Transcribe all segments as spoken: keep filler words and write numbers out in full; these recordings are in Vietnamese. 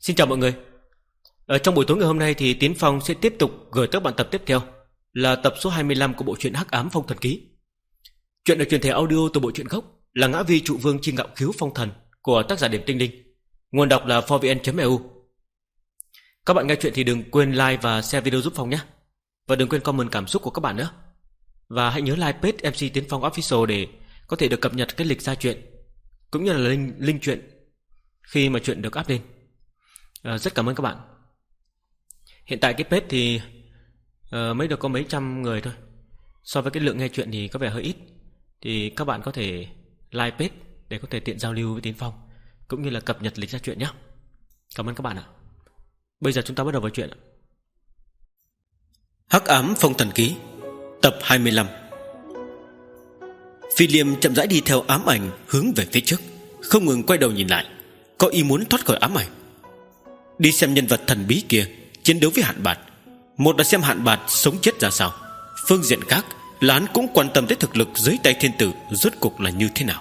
Xin chào mọi người. Ở trong buổi tối ngày hôm nay thì Tiến Phong sẽ tiếp tục gửi tới bạn tập tiếp theo, là tập số hai mươi lăm của bộ truyện Hắc Ám Phong Thần Ký. Chuyện được truyền thể audio từ bộ truyện gốc là Ngã Vi Trụ Vương Chi Ngạo Khiếu Phong Thần của tác giả Điểm Tinh Linh. Nguồn đọc là four v n chấm e u. Các bạn nghe chuyện thì đừng quên like và share video giúp Phong nhé. Và đừng quên comment cảm xúc của các bạn nữa. Và hãy nhớ like page em xê Tiến Phong Official để có thể được cập nhật cái lịch ra chuyện, cũng như là link, link chuyện khi mà chuyện được up lên. À, rất cảm ơn các bạn. Hiện tại cái page thì uh, mới được có mấy trăm người thôi. So với cái lượng nghe chuyện thì có vẻ hơi ít. Thì các bạn có thể like page để có thể tiện giao lưu với Tiến Phong, cũng như là cập nhật lịch ra chuyện nhé. Cảm ơn các bạn ạ. Bây giờ chúng ta bắt đầu với chuyện. Hắc Ám Phong Thần Ký tập hai mươi lăm. Phi Liêm chậm rãi đi theo ám ảnh hướng về phía trước, không ngừng quay đầu nhìn lại, có ý muốn thoát khỏi ám ảnh, đi xem nhân vật thần bí kia chiến đấu với Hạn Bạt. Một là xem Hạn Bạt sống chết ra sao, phương diện khác là hắn cũng quan tâm tới thực lực dưới tay thiên tử rốt cuộc là như thế nào.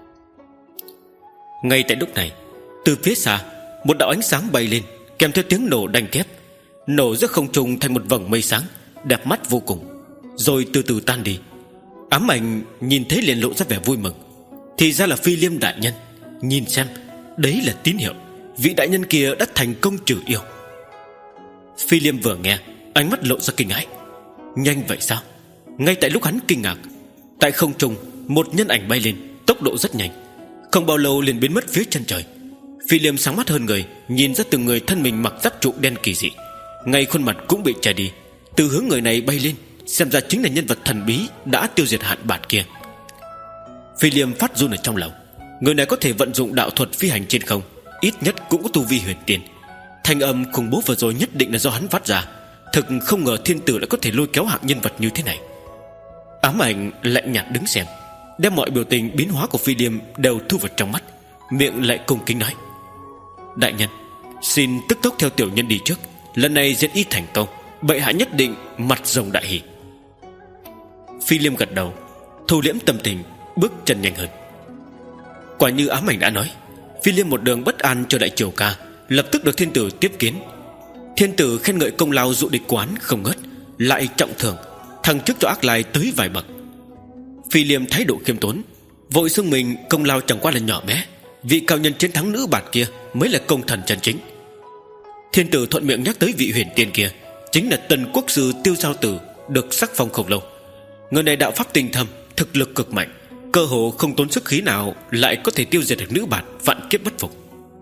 Ngay tại lúc này, từ phía xa một đạo ánh sáng bay lên, kèm theo tiếng nổ đanh thép, nổ giữa không trung thành một vầng mây sáng đẹp mắt vô cùng, rồi từ từ tan đi. Ám ảnh nhìn thấy liền lộ ra vẻ vui mừng. Thì ra là Phi Liêm đại nhân. Nhìn xem, đấy là tín hiệu, vị đại nhân kia đã thành công trừ yêu. Phi Liêm vừa nghe, ánh mắt lộ ra kinh hãi. Nhanh vậy sao? Ngay tại lúc hắn kinh ngạc, tại không trung một nhân ảnh bay lên, tốc độ rất nhanh, không bao lâu liền biến mất phía chân trời. Phi Liêm sáng mắt hơn người, nhìn ra từng người thân mình mặc giáp trụ đen kỳ dị, ngay khuôn mặt cũng bị che đi. Từ hướng người này bay lên, xem ra chính là nhân vật thần bí đã tiêu diệt Hạn Bạt kia. Phi Liêm phát run ở trong lòng. Người này có thể vận dụng đạo thuật phi hành trên không, ít nhất cũng có tu vi huyền tiên. Thanh âm khủng bố vừa rồi nhất định là do hắn phát ra. Thực không ngờ thiên tử lại có thể lôi kéo hạng nhân vật như thế này. Ám ảnh lạnh nhạt đứng xem, đem mọi biểu tình biến hóa của Phi Liêm đều thu vào trong mắt, miệng lại cung kính nói: đại nhân, xin tức tốc theo tiểu nhân đi trước. Lần này diệt y thành công, bệ hạ nhất định mặt rồng đại hỉ. Phi Liêm gật đầu, thu liễm tâm tình, bước chân nhanh hơn. Quả như ám ảnh đã nói, Phi Liêm một đường bất an cho đại triều ca, lập tức được thiên tử tiếp kiến. Thiên tử khen ngợi công lao dụ địch quán không ngớt, lại trọng thưởng, thăng chức cho Ác Lai tới vài bậc. Phi Liêm thái độ khiêm tốn, vội xưng mình công lao chẳng qua là nhỏ bé, vị cao nhân chiến thắng nữ bạt kia mới là công thần chân chính. Thiên tử thuận miệng nhắc tới vị huyền tiên kia, chính là Tần quốc sư Tiêu Giao Tử, được sắc phong không lâu. Người này đạo pháp tinh thâm, thực lực cực mạnh, cơ hồ không tốn sức khí nào lại có thể tiêu diệt được nữ bạt vạn kiếp bất phục.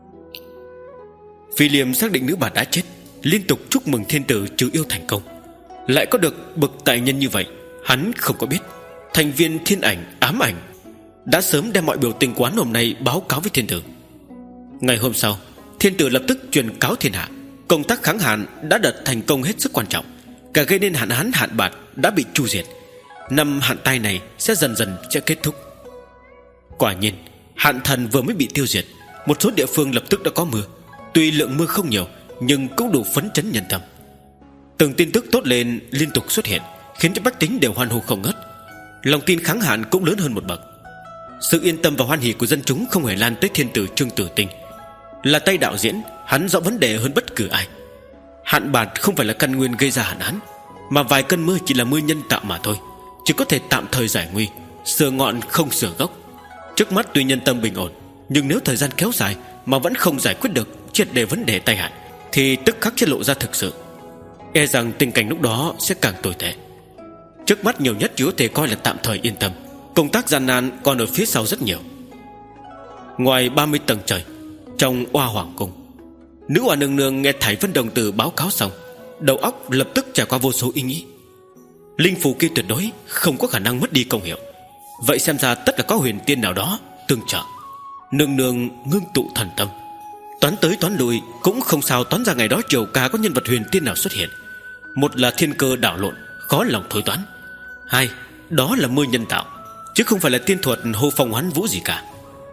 Phi Liêm xác định nữ bạt đã chết, liên tục chúc mừng thiên tử trừ yêu thành công. Lại có được bậc tài nhân như vậy, hắn không có biết thành viên thiên ảnh ám ảnh đã sớm đem mọi biểu tình quán hôm nay báo cáo với thiên tử. Ngày hôm sau, thiên tử lập tức truyền cáo thiên hạ, công tác kháng hạn đã đạt thành công hết sức quan trọng, cả gây nên hạn hán Hạn Bạt đã bị tru diệt. Năm hạn tai này sẽ dần dần sẽ kết thúc. Quả nhiên, hạn thần vừa mới bị tiêu diệt, một số địa phương lập tức đã có mưa. Tuy lượng mưa không nhiều, nhưng cũng đủ phấn chấn nhân tâm. Từng tin tức tốt lên liên tục xuất hiện, khiến cho bách tính đều hoan hô không ngớt. Lòng tin kháng hạn cũng lớn hơn một bậc. Sự yên tâm và hoan hỉ của dân chúng không hề lan tới thiên tử Trương Tử Tinh. Là tay đạo diễn, hắn rõ vấn đề hơn bất cứ ai. Hạn Bạt không phải là căn nguyên gây ra hạn hán, mà vài cơn mưa chỉ là mưa nhân tạo mà thôi, chỉ có thể tạm thời giải nguy, sửa ngọn không sửa gốc. Trước mắt tuy nhân tâm bình ổn, nhưng nếu thời gian kéo dài mà vẫn không giải quyết được triệt để vấn đề tai hại, thì tức khắc sẽ lộ ra thực sự. E rằng tình cảnh lúc đó sẽ càng tồi tệ. Trước mắt nhiều nhất chỉ có thể coi là tạm thời yên tâm, công tác gian nan còn ở phía sau rất nhiều. Ngoài ba mươi tầng trời, trong Oa Hoàng cung, nữ oa nương nương nghe Thải Vân đồng tử báo cáo xong, đầu óc lập tức trải qua vô số ý nghĩ. Linh phù kia tuyệt đối không có khả năng mất đi công hiệu, vậy xem ra tất cả có huyền tiên nào đó tương trợ. Nương nương ngưng tụ thần tâm, toán tới toán lui cũng không sao toán ra ngày đó triều ca có nhân vật huyền tiên nào xuất hiện. Một là thiên cơ đảo lộn, khó lòng thối toán. Hai, đó là mưa nhân tạo, chứ không phải là tiên thuật hô phong hoán vũ gì cả.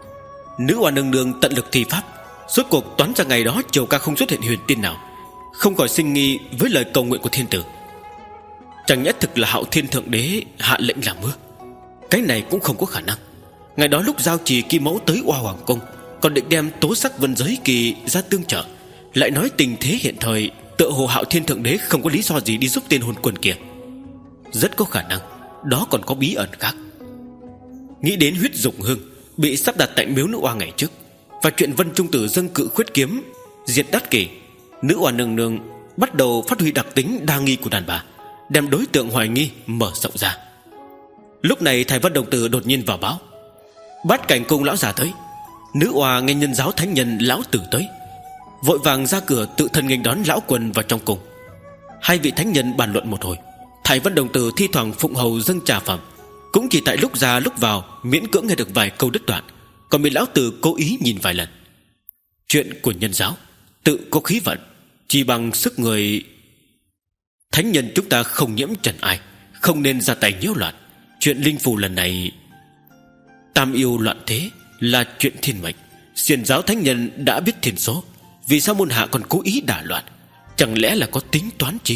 Nữ oa nương nương tận lực thi pháp, rốt cuộc toán ra ngày đó triều ca không xuất hiện huyền tiên nào, không khỏi sinh nghi với lời cầu nguyện của thiên tử. Chẳng nhẽ thực là Hạo Thiên Thượng Đế hạ lệnh làm mưa? Cái này cũng không có khả năng. Ngày đó lúc giao trì Kim Mẫu tới Oa Hoàng cung, còn định đem tố sắc vân giới kỳ ra tương trợ, lại nói tình thế hiện thời tựa hồ Hạo Thiên Thượng Đế không có lý do gì đi giúp tên hôn quân kia. Rất có khả năng đó còn có bí ẩn khác. Nghĩ đến huyết dục hương bị sắp đặt tại miếu nữ oa ngày trước, và chuyện Vân Trung Tử dâng cự khuyết kiếm diệt đát kỷ, nữ oa nương nương bắt đầu phát huy đặc tính đa nghi của đàn bà, đem đối tượng hoài nghi mở rộng ra. Lúc này Thái Vân Đồng Tử đột nhiên vào báo: Bát Cảnh Cung lão già tới. Nữ oa nghe nhân giáo thánh nhân lão tử tới, vội vàng ra cửa tự thân nghênh đón lão quần vào trong cung. Hai vị thánh nhân bàn luận một hồi. Thái Vân Đồng Tử thi thoảng phụng hầu dâng trà phẩm, cũng chỉ tại lúc ra lúc vào miễn cưỡng nghe được vài câu đứt đoạn, còn bị lão tử cố ý nhìn vài lần. Chuyện của nhân giáo tự có khí vận, chỉ bằng sức người. Thánh nhân chúng ta không nhiễm trần ai, không nên ra tay nhiễu loạn. Chuyện linh phù lần này tam yêu loạn thế là chuyện thiên mệnh. Xiển giáo thánh nhân đã biết thiên số, vì sao môn hạ còn cố ý đả loạn? Chẳng lẽ là có tính toán chi?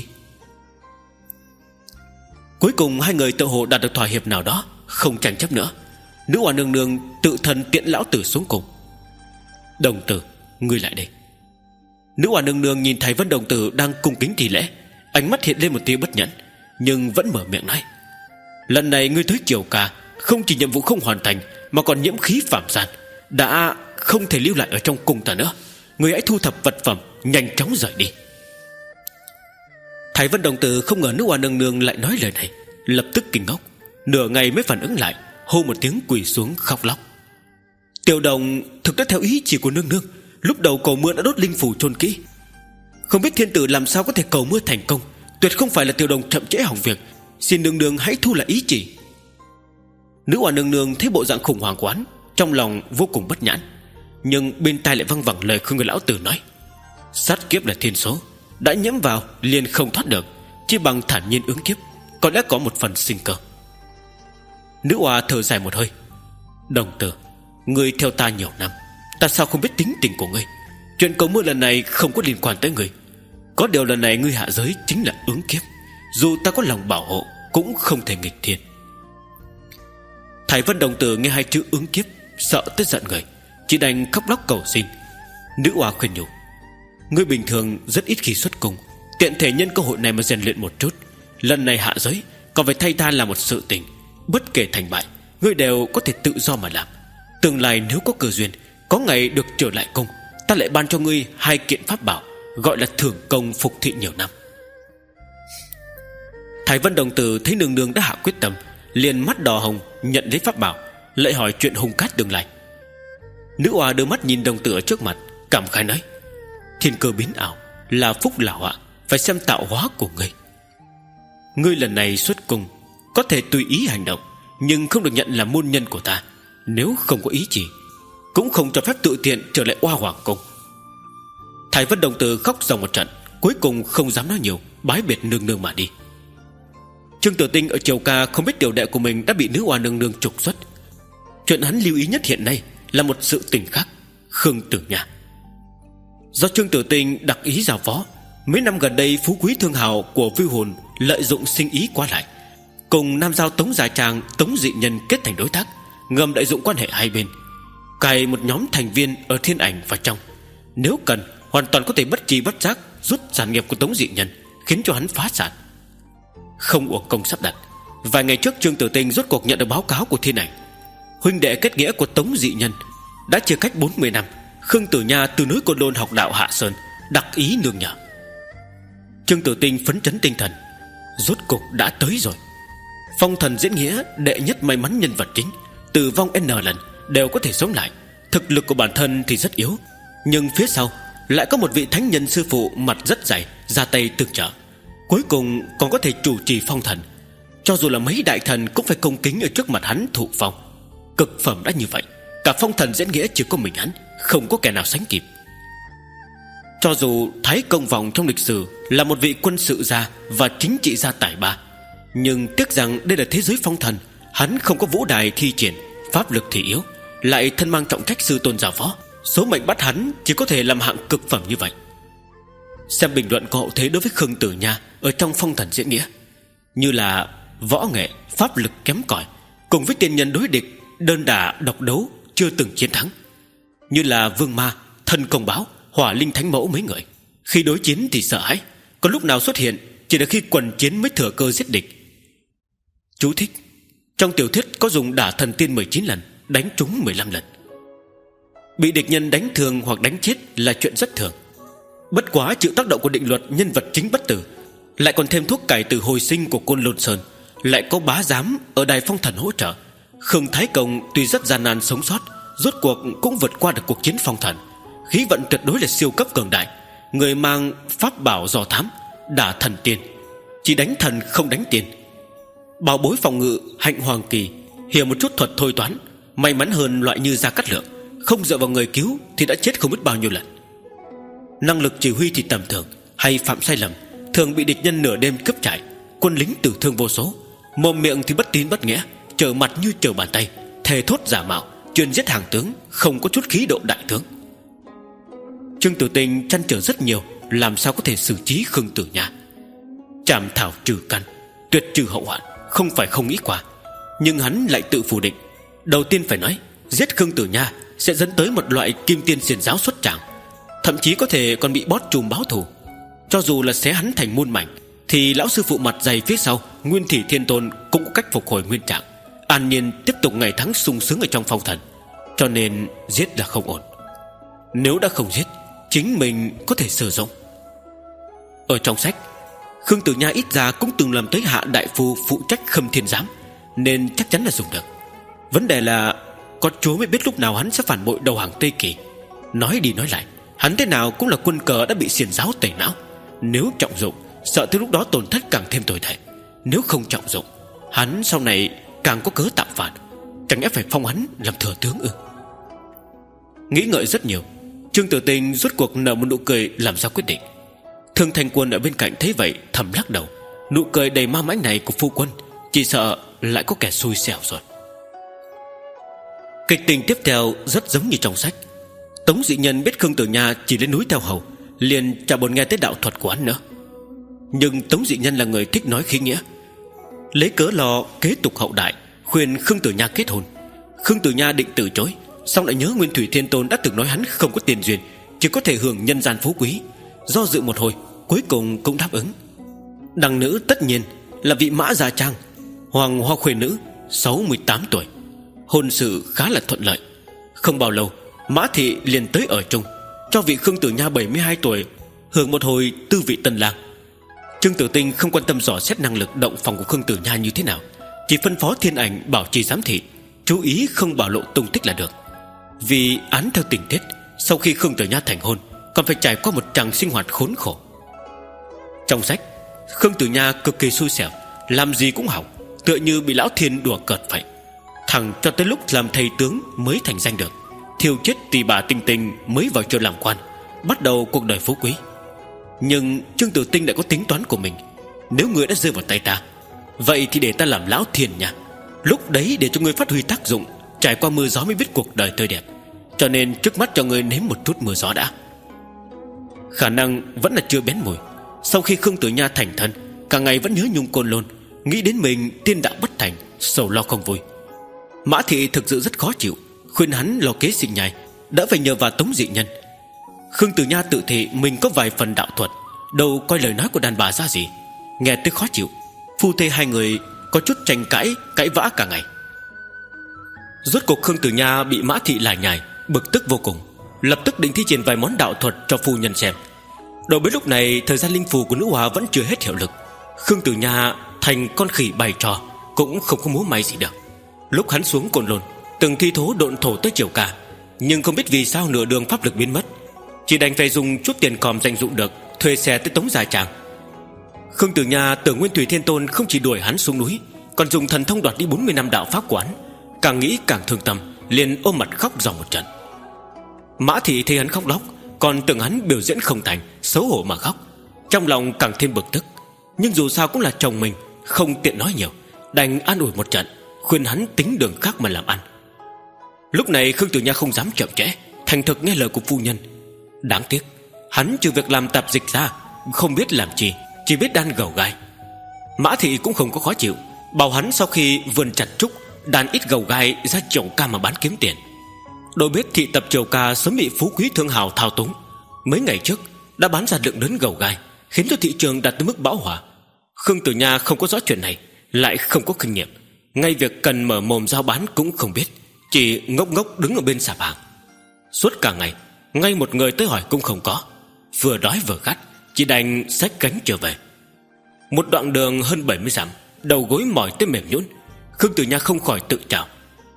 Cuối cùng hai người tự hồ đạt được thỏa hiệp nào đó, không tranh chấp nữa. Nữ oa nương nương tự thân tiễn lão tử xuống cùng. Đồng tử, ngươi lại đây. Nữ oa nương nương nhìn Thái Vân Đồng Tử đang cung kính thi lễ, ánh mắt hiện lên một tia bất nhẫn, nhưng vẫn mở miệng nói: Lần này ngươi tới Triều Ca, không chỉ nhiệm vụ không hoàn thành, mà còn nhiễm khí phạm gian, đã không thể lưu lại ở trong cung ta nữa. Ngươi hãy thu thập vật phẩm, nhanh chóng rời đi. Thái Vân Đồng Tử không ngờ nữ oa nương nương lại nói lời này, lập tức kinh ngốc, nửa ngày mới phản ứng lại, hô một tiếng quỳ xuống khóc lóc. Tiểu đồng thực đã theo ý chỉ của nương nương, lúc đầu cầu mưa đã đốt linh phủ chôn kỹ, không biết thiên tử làm sao có thể cầu mưa thành công. Tuyệt không phải là tiểu đồng chậm trễ hỏng việc, xin nương nương hãy thu lại ý chỉ. Nữ oa nương nương thấy bộ dạng khủng hoảng quán, trong lòng vô cùng bất nhãn, nhưng bên tai lại văng vẳng lời khuyên người lão tử nói: Sát kiếp là thiên số, đã nhiễm vào liền không thoát được, chỉ bằng thản nhiên ứng kiếp, có lẽ có một phần sinh cơ. Nữ oa thở dài một hơi: Đồng tử, ngươi theo ta nhiều năm, ta sao không biết tính tình của ngươi. Chuyện cầu mưa lần này không có liên quan tới ngươi. Có điều lần này ngươi hạ giới chính là ứng kiếp, dù ta có lòng bảo hộ cũng không thể nghịch thiên. Thái Vân Đồng Tử nghe hai chữ ứng kiếp sợ tới giận người, chỉ đành khóc lóc cầu xin. Nữ oa khuyên nhủ: Ngươi bình thường rất ít khi xuất cung, tiện thể nhân cơ hội này mà rèn luyện một chút. Lần này hạ giới còn phải thay ta làm một sự tình, bất kể thành bại ngươi đều có thể tự do mà làm. Tương lai nếu có cơ duyên, có ngày được trở lại cung, ta lại ban cho ngươi hai kiện pháp bảo, gọi là thưởng công phục thị nhiều năm. Thái Vân Đồng Tử thấy nương nương đã hạ quyết tâm, liền mắt đỏ hồng nhận lấy pháp bảo, lại hỏi chuyện hung cát tương lai. Nữ oa đưa mắt nhìn đồng tử ở trước mặt, cảm khái nói: Thiên cơ biến ảo, là phúc là họa, phải xem tạo hóa của ngươi. Ngươi lần này xuất cung có thể tùy ý hành động, nhưng không được nhận là môn nhân của ta. Nếu không có ý chỉ, cũng không cho phép tự tiện trở lại Oa Hoàng cung. Thái Vân Đồng Tử khóc ròng một trận, cuối cùng không dám nói nhiều, bái biệt nương nương mà đi. Trương Tử Tinh ở Triều Ca không biết tiểu đệ của mình đã bị nữ oa nương nương trục xuất. Chuyện hắn lưu ý nhất hiện nay là một sự tình khác: Khương Tử Nha. Do Trương Tử Tinh đặc ý giao phó, mấy năm gần đây phú quý thương hào của Vưu Hồn lợi dụng sinh ý qua lại, cùng Nam Giao Tống Gia Trang, Tống Dị Nhân kết thành đối tác, ngầm lợi dụng quan hệ hai bên, cài một nhóm thành viên ở Thiên Ảnh vào trong. Nếu cần, hoàn toàn có thể bất tri bất giác rút sản nghiệp của Tống Dị Nhân, khiến cho hắn phá sản. Không uổng công sắp đặt, vài ngày trước Trương Tử Tinh rốt cuộc nhận được báo cáo của Thiên Ảnh. Huynh đệ kết nghĩa của Tống Dị Nhân đã chia cách bốn mươi năm. Khương Tử Nha từ núi Côn Lôn học đạo Hạ Sơn, đặc ý nương nhờ. Trương Tử Tinh phấn chấn tinh thần, rốt cuộc đã tới rồi. Phong thần diễn nghĩa đệ nhất may mắn nhân vật chính, tử vong n lần đều có thể sống lại. Thực lực của bản thân thì rất yếu, nhưng phía sau lại có một vị thánh nhân sư phụ mặt rất dày ra tay tương trợ, cuối cùng còn có thể chủ trì phong thần. Cho dù là mấy đại thần cũng phải cung kính ở trước mặt hắn thụ phong. Cực phẩm đã như vậy, cả phong thần diễn nghĩa chỉ có mình hắn, không có kẻ nào sánh kịp. Cho dù Thái Công Vòng trong lịch sử là một vị quân sự gia và chính trị gia tài ba, nhưng tiếc rằng đây là thế giới phong thần, hắn không có vũ đài thi triển, pháp lực thì yếu, lại thân mang trọng trách sư tôn giao phó, số mệnh bắt hắn chỉ có thể làm hạng cực phẩm như vậy. Xem bình luận của hậu thế đối với Khương Tử Nha ở trong phong thần diễn nghĩa, như là võ nghệ, pháp lực kém cỏi, cùng với tiên nhân đối địch, đơn đả độc đấu chưa từng chiến thắng, như là vương ma, thân công báo, Hỏa Linh Thánh Mẫu mấy người. Khi đối chiến thì sợ hãi, còn lúc nào xuất hiện chỉ là khi quần chiến mới thừa cơ giết địch. Chú thích: trong tiểu thuyết có dùng đả thần tiên mười chín lần, đánh trúng mười lăm lần. Bị địch nhân đánh thương hoặc đánh chết là chuyện rất thường. Bất quá chịu tác động của định luật nhân vật chính bất tử, lại còn thêm thuốc cải tử hồi sinh của Côn Lôn Sơn, lại có bá giám ở Đài Phong Thần hỗ trợ, Khương Thái Công tuy rất gian nan sống sót, rốt cuộc cũng vượt qua được cuộc chiến phong thần. Khí vận tuyệt đối là siêu cấp cường đại. Người mang pháp bảo dò thám, đả thần tiên, chỉ đánh thần không đánh tiền. Bảo bối phòng ngự hạnh hoàng kỳ, hiểu một chút thuật thôi toán, may mắn hơn loại như Gia Cát Lượng, không dựa vào người cứu thì đã chết không biết bao nhiêu lần. Năng lực chỉ huy thì tầm thường, hay phạm sai lầm thường bị địch nhân nửa đêm cướp chạy. Quân lính tử thương vô số, mồm miệng thì bất tín bất nghĩa, trở mặt như trở bàn tay, thề thốt giả mạo, chuyên giết hàng tướng, không có chút khí độ đại tướng. Trương Tử Tinh trăn trở rất nhiều, làm sao có thể xử trí Khương Tử Nha. Trảm thảo trừ căn, tuyệt trừ hậu hoạn, không phải không nghĩ qua. Nhưng hắn lại tự phủ định. Đầu tiên phải nói, giết Khương Tử Nha sẽ dẫn tới một loại kim tiên xiển giáo xuất tràng, thậm chí có thể còn bị bót trùm báo thù. Cho dù là xé hắn thành muôn mảnh, thì lão sư phụ mặt dày phía sau Nguyên Thủy Thiên Tôn cũng có cách phục hồi nguyên trạng, an nhiên tiếp tục ngày tháng sung sướng ở trong phong thần. Cho nên giết là không ổn. Nếu đã không giết, chính mình có thể sử dụng. Ở trong sách, Khương Tử Nha ít ra cũng từng làm tới hạ đại phu phụ trách Khâm Thiên Giám, nên chắc chắn là dùng được. Vấn đề là có chúa mới biết lúc nào hắn sẽ phản bội đầu hàng Tây Kỳ. Nói đi nói lại, hắn thế nào cũng là quân cờ đã bị xiển giáo tẩy não. Nếu trọng dụng, sợ tới lúc đó tổn thất càng thêm tồi tệ. Nếu không trọng dụng, hắn sau này càng có cớ tạo phản. Chẳng lẽ phải phong hắn làm thừa tướng ư? Nghĩ ngợi rất nhiều, Trương Tử Tinh rốt cuộc nở một nụ cười làm ra quyết định. Thương Thanh Quân ở bên cạnh thấy vậy thầm lắc đầu. Nụ cười đầy ma mãnh này của phu quân chỉ sợ lại có kẻ xui xẻo rồi. Kịch tình tiếp theo rất giống như trong sách. Tống Dị Nhân biết Khương Tử Nha chỉ lên núi theo hầu, liền chả buồn nghe tới đạo thuật của hắn nữa. Nhưng Tống Dị Nhân là người thích nói khí nghĩa, lấy cớ lo kế tục hậu đại, khuyên Khương Tử Nha kết hôn. Khương Tử Nha định từ chối, xong lại nhớ Nguyên Thủy Thiên Tôn đã từng nói hắn không có tiền duyên, chỉ có thể hưởng nhân gian phú quý. Do dự một hồi, cuối cùng cũng đáp ứng. Đằng nữ tất nhiên là vị Mã Gia Trang, Hoàng Hoa Khuê nữ, sáu mươi tám tuổi. Hôn sự khá là thuận lợi. Không bao lâu, Mã Thị liền tới ở chung, cho vị Khương Tử Nha bảy mươi hai tuổi hưởng một hồi tư vị tân lang. Trương Tử Tinh không quan tâm dò xét năng lực động phòng của Khương Tử Nha như thế nào, chỉ phân phó Thiên Ảnh bảo trì giám thị, chú ý không bảo lộ tung tích là được. Vì án theo tình tiết, sau khi Khương Tử Nha thành hôn, còn phải trải qua một tràng sinh hoạt khốn khổ. Trong sách, Khương Tử Nha cực kỳ xui xẻo, làm gì cũng hỏng, tựa như bị lão thiên đùa cợt vậy. Thằng cho tới lúc làm thầy tướng mới thành danh được, thiêu chết tỳ bà Tinh Tinh mới vào chợ làm quan, bắt đầu cuộc đời phú quý. Nhưng Trương Tử Tinh đã có tính toán của mình. Nếu ngươi đã rơi vào tay ta, vậy thì để ta làm lão thiên nha. Lúc đấy để cho ngươi phát huy tác dụng, trải qua mưa gió mới biết cuộc đời tươi đẹp. Cho nên trước mắt cho ngươi nếm một chút mưa gió đã. Khả năng vẫn là chưa bén mùi. Sau khi Khương Tử Nha thành thân, cả ngày vẫn nhớ nhung Côn Lôn, nghĩ đến mình tiên đạo bất thành, sầu lo không vui. Mã Thị thực sự rất khó chịu, khuyên hắn lo kế sinh nhai, đã phải nhờ vào Tống Dị Nhân. Khương Tử Nha tự thị mình có vài phần đạo thuật, đâu coi lời nói của đàn bà ra gì, nghe tới khó chịu. Phu thê hai người có chút tranh cãi, cãi vã cả ngày. Rốt cuộc Khương Tử Nha bị Mã Thị lải nhải, bực tức vô cùng, lập tức định thi triển vài món đạo thuật cho phu nhân xem. Đối với lúc này, thời gian linh phù của nữ hòa vẫn chưa hết hiệu lực. Khương Tử Nha thành con khỉ bày trò, cũng không có múa may gì được. Lúc hắn xuống Côn Lôn, từng thi thố độn thổ tới Triều Ca, nhưng không biết vì sao nửa đường pháp lực biến mất, chỉ đành phải dùng chút tiền còm dành dụm được, thuê xe tới Tống Gia Tràng. Khương Tử Nha tưởng Nguyên Thủy Thiên Tôn không chỉ đuổi hắn xuống núi, còn dùng thần thông đoạt đi bốn mươi năm đạo pháp quán. Càng nghĩ càng thương tâm, liền ôm mặt khóc ròng một trận. Mã Thị thấy hắn khóc lóc, còn tưởng hắn biểu diễn không thành, xấu hổ mà khóc, trong lòng càng thêm bực tức. Nhưng dù sao cũng là chồng mình, không tiện nói nhiều, đành an ủi một trận, khuyên hắn tính đường khác mà làm ăn. Lúc này Khương Tử Nha không dám chậm trễ, thành thực nghe lời của phu nhân. Đáng tiếc, hắn trừ việc làm tạp dịch ra, không biết làm chi, chỉ biết đan gầu gai. Mã Thị cũng không có khó chịu, bảo hắn sau khi vườn chặt trúc, đàn ít gầu gai ra Triều Ca mà bán kiếm tiền. Đội biết thị tập Triều Ca sớm bị phú quý thương hào thao túng, Mấy ngày trước đã bán ra lượng lớn gầu gai, khiến cho thị trường đạt tới mức bão hòa. Khương Tử Nha không có rõ chuyện này, lại không có kinh nghiệm, ngay việc cần mở mồm giao bán cũng không biết, chỉ ngốc ngốc đứng ở bên sạp hàng. Suốt cả ngày, ngay một người tới hỏi cũng không có. Vừa đói vừa khát, chỉ đành xách gánh trở về. Một đoạn đường hơn bảy mươi dặm, đầu gối mỏi tới mềm nhũn, Khương Tử Nha không khỏi tự trào.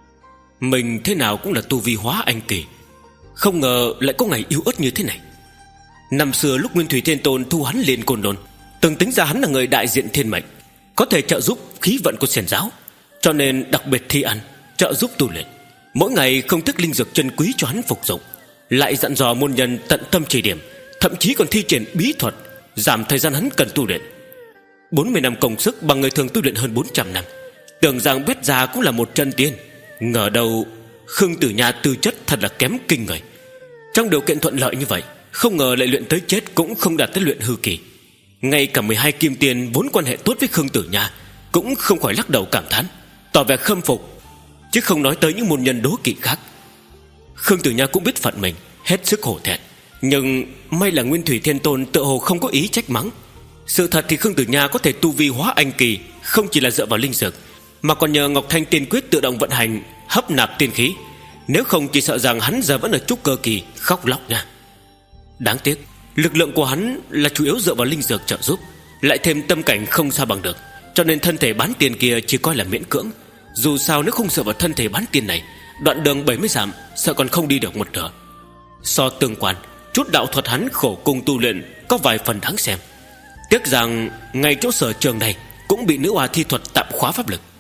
Mình thế nào cũng là tu vi hóa anh kỳ, không ngờ lại có ngày yếu ớt như thế này. Năm xưa lúc Nguyên Thủy Thiên Tôn thu hắn lên Côn Lôn, từng tính ra hắn là người đại diện thiên mệnh, có thể trợ giúp khí vận của xiển giáo, cho nên đặc biệt thi ăn, trợ giúp tu luyện, mỗi ngày không thức linh dược chân quý cho hắn phục dụng, lại dặn dò môn nhân tận tâm chỉ điểm, thậm chí còn thi triển bí thuật giảm thời gian hắn cần tu luyện. Bốn mươi năm công sức bằng người thường tu luyện hơn bốn trăm năm, tưởng rằng bét già cũng là một chân tiên, ngờ đâu Khương Tử Nha tư chất thật là kém kinh người. Trong điều kiện thuận lợi như vậy, không ngờ lại luyện tới chết cũng không đạt tới luyện hư kỳ. Ngay cả mười hai kim tiền vốn quan hệ tốt với Khương Tử Nha cũng không khỏi lắc đầu cảm thán, tỏ vẻ khâm phục, chứ không nói tới những môn nhân đố kỵ khác. Khương Tử Nha cũng biết phận mình, hết sức hổ thẹn, nhưng may là Nguyên Thủy Thiên Tôn tựa hồ không có ý trách mắng. Sự thật thì Khương Tử Nha có thể tu vi hóa anh kỳ không chỉ là dựa vào linh dược, mà còn nhờ Ngọc Thanh Tiên Quyết tự động vận hành hấp nạp tiên khí. Nếu không chỉ sợ rằng hắn giờ vẫn ở trúc cơ kỳ, khóc lóc nha. Đáng tiếc lực lượng của hắn là chủ yếu dựa vào linh dược trợ giúp, lại thêm tâm cảnh không sao bằng được, cho nên thân thể bán tiền kia chỉ coi là miễn cưỡng. Dù sao nếu không dựa vào thân thể bán tiền này, đoạn đường bảy mươi dặm sợ còn không đi được một nửa. So tương quan, chút đạo thuật hắn khổ cung tu luyện có vài phần đáng xem. Tiếc rằng ngay chỗ sở trường này cũng bị nữ oa thi thuật tạm khóa pháp lực.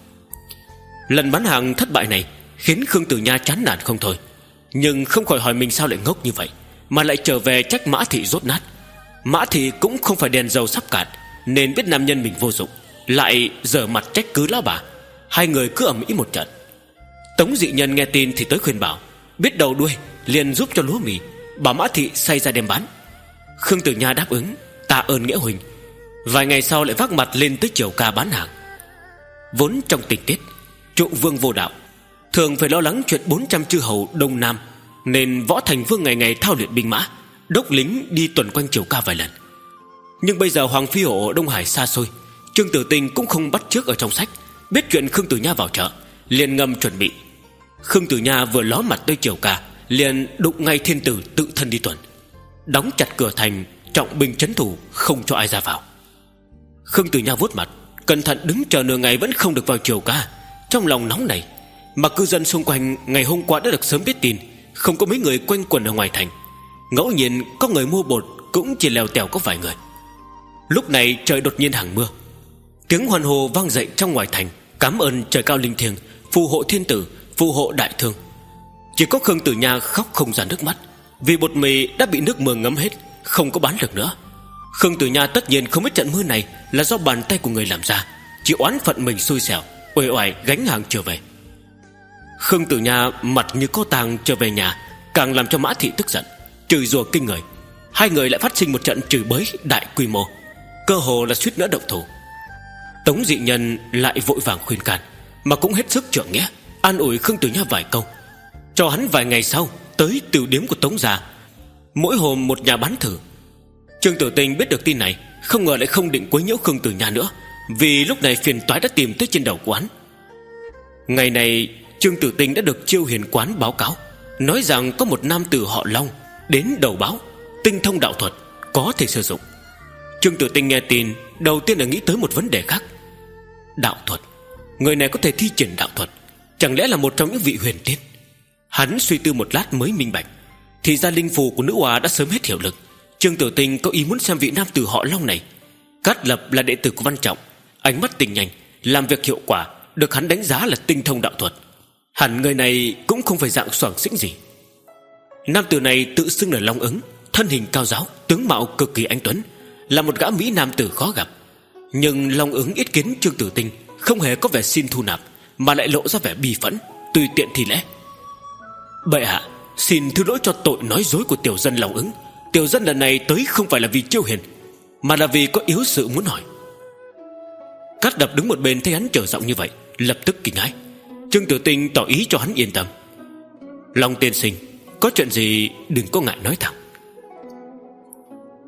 Lần bán hàng thất bại này khiến Khương Tử Nha chán nản không thôi, nhưng không khỏi hỏi mình sao lại ngốc như vậy, mà lại trở về trách Mã Thị dốt nát. Mã Thị cũng không phải đèn dầu sắp cạn, nên biết nam nhân mình vô dụng, lại giở mặt trách cứ lão bà. Hai người cứ ầm ĩ một trận. Tống Dị Nhân nghe tin thì tới khuyên bảo, biết đầu đuôi liền giúp cho lúa mì, bảo Mã Thị xay ra đem bán. Khương Tử Nha đáp ứng, tạ ơn nghĩa huynh. Vài ngày sau lại vác mặt lên tới Triều Ca bán hàng. Vốn trong tình tiết Trụ Vương vô đạo, thường phải lo lắng chuyện bốn trăm chư hầu Đông Nam, nên Võ Thành Vương ngày ngày thao luyện binh mã, đốc lính đi tuần quanh Triều Ca vài lần. Nhưng bây giờ Hoàng Phi Hổ ở Đông Hải xa xôi, Trương Tử Tinh cũng không bắt chước ở trong sách, biết chuyện Khương Tử Nha vào chợ, liền ngầm chuẩn bị. Khương Tử Nha vừa ló mặt tới Triều Ca, liền đụng ngay thiên tử tự thân đi tuần, đóng chặt cửa thành, trọng binh trấn thủ, không cho ai ra vào. Khương Tử Nha vuốt mặt, cẩn thận đứng chờ nửa ngày vẫn không được vào Triều Ca, trong lòng nóng này. Mà cư dân xung quanh ngày hôm qua đã được sớm biết tin, không có mấy người quanh quẩn ở ngoài thành, ngẫu nhiên có người mua bột cũng chỉ lèo tèo có vài người. Lúc này trời đột nhiên hàng mưa, tiếng hoan hô vang dậy trong ngoài thành, cảm ơn trời cao linh thiêng, phù hộ thiên tử, phù hộ đại thương. Chỉ có Khương Tử Nha khóc không ra nước mắt, vì bột mì đã bị nước mưa ngấm hết, không có bán được nữa. Khương Tử Nha tất nhiên không biết trận mưa này là do bàn tay của người làm ra, chỉ oán phận mình xui xẻo, uể oải gánh hàng trở về. Khương Tử Nha mặt như có tang trở về nhà, càng làm cho Mã Thị tức giận, chửi rủa kinh người. Hai người lại phát sinh một trận chửi bới đại quy mô, cơ hồ là suýt nữa động thủ. Tống Dị Nhân lại vội vàng khuyên can, mà cũng hết sức trượng nghĩa, an ủi Khương Tử Nha vài câu, cho hắn vài ngày sau tới tiểu điếm của Tống gia, mỗi hôm một nhà bán thử. Trương Tử Tinh biết được tin này, không ngờ lại không định quấy nhiễu Khương Tử Nha nữa, vì lúc này phiền toái đã tìm tới trên đầu của hắn. Ngày này Trương Tử Tinh đã được Chiêu Hiền quán báo cáo, nói rằng có một nam tử họ Long đến đầu báo, tinh thông đạo thuật, có thể sử dụng. Trương Tử Tinh nghe tin, đầu tiên là nghĩ tới một vấn đề khác. Đạo thuật, người này có thể thi triển đạo thuật, chẳng lẽ là một trong những vị huyền tiên? Hắn suy tư một lát mới minh bạch, thì ra linh phù của nữ oa đã sớm hết hiệu lực. Trương Tử Tinh có ý muốn xem vị nam tử họ Long này. Cát Lập là đệ tử của Văn Trọng, ánh mắt tinh nhanh, làm việc hiệu quả, được hắn đánh giá là tinh thông đạo thuật. Hẳn người này cũng không phải dạng xoảng xĩnh gì. Nam tử này tự xưng là Long Ứng, thân hình cao giáo, tướng mạo cực kỳ anh tuấn, là một gã mỹ nam tử khó gặp. Nhưng Long Ứng ít kiến Trương Tử Tinh không hề có vẻ xin thu nạp, mà lại lộ ra vẻ bi phẫn, tùy tiện thi lễ. Bệ hạ, xin thứ lỗi cho tội nói dối của tiểu dân Long Ứng. Tiểu dân lần này tới không phải là vì Chiêu Hiền, mà là vì có yếu sự muốn hỏi. Cát Đập đứng một bên thấy hắn trở giọng như vậy, lập tức kinh hãi. Trương Tử Tinh tỏ ý cho hắn yên tâm. Long tiên sinh, có chuyện gì đừng có ngại nói thẳng.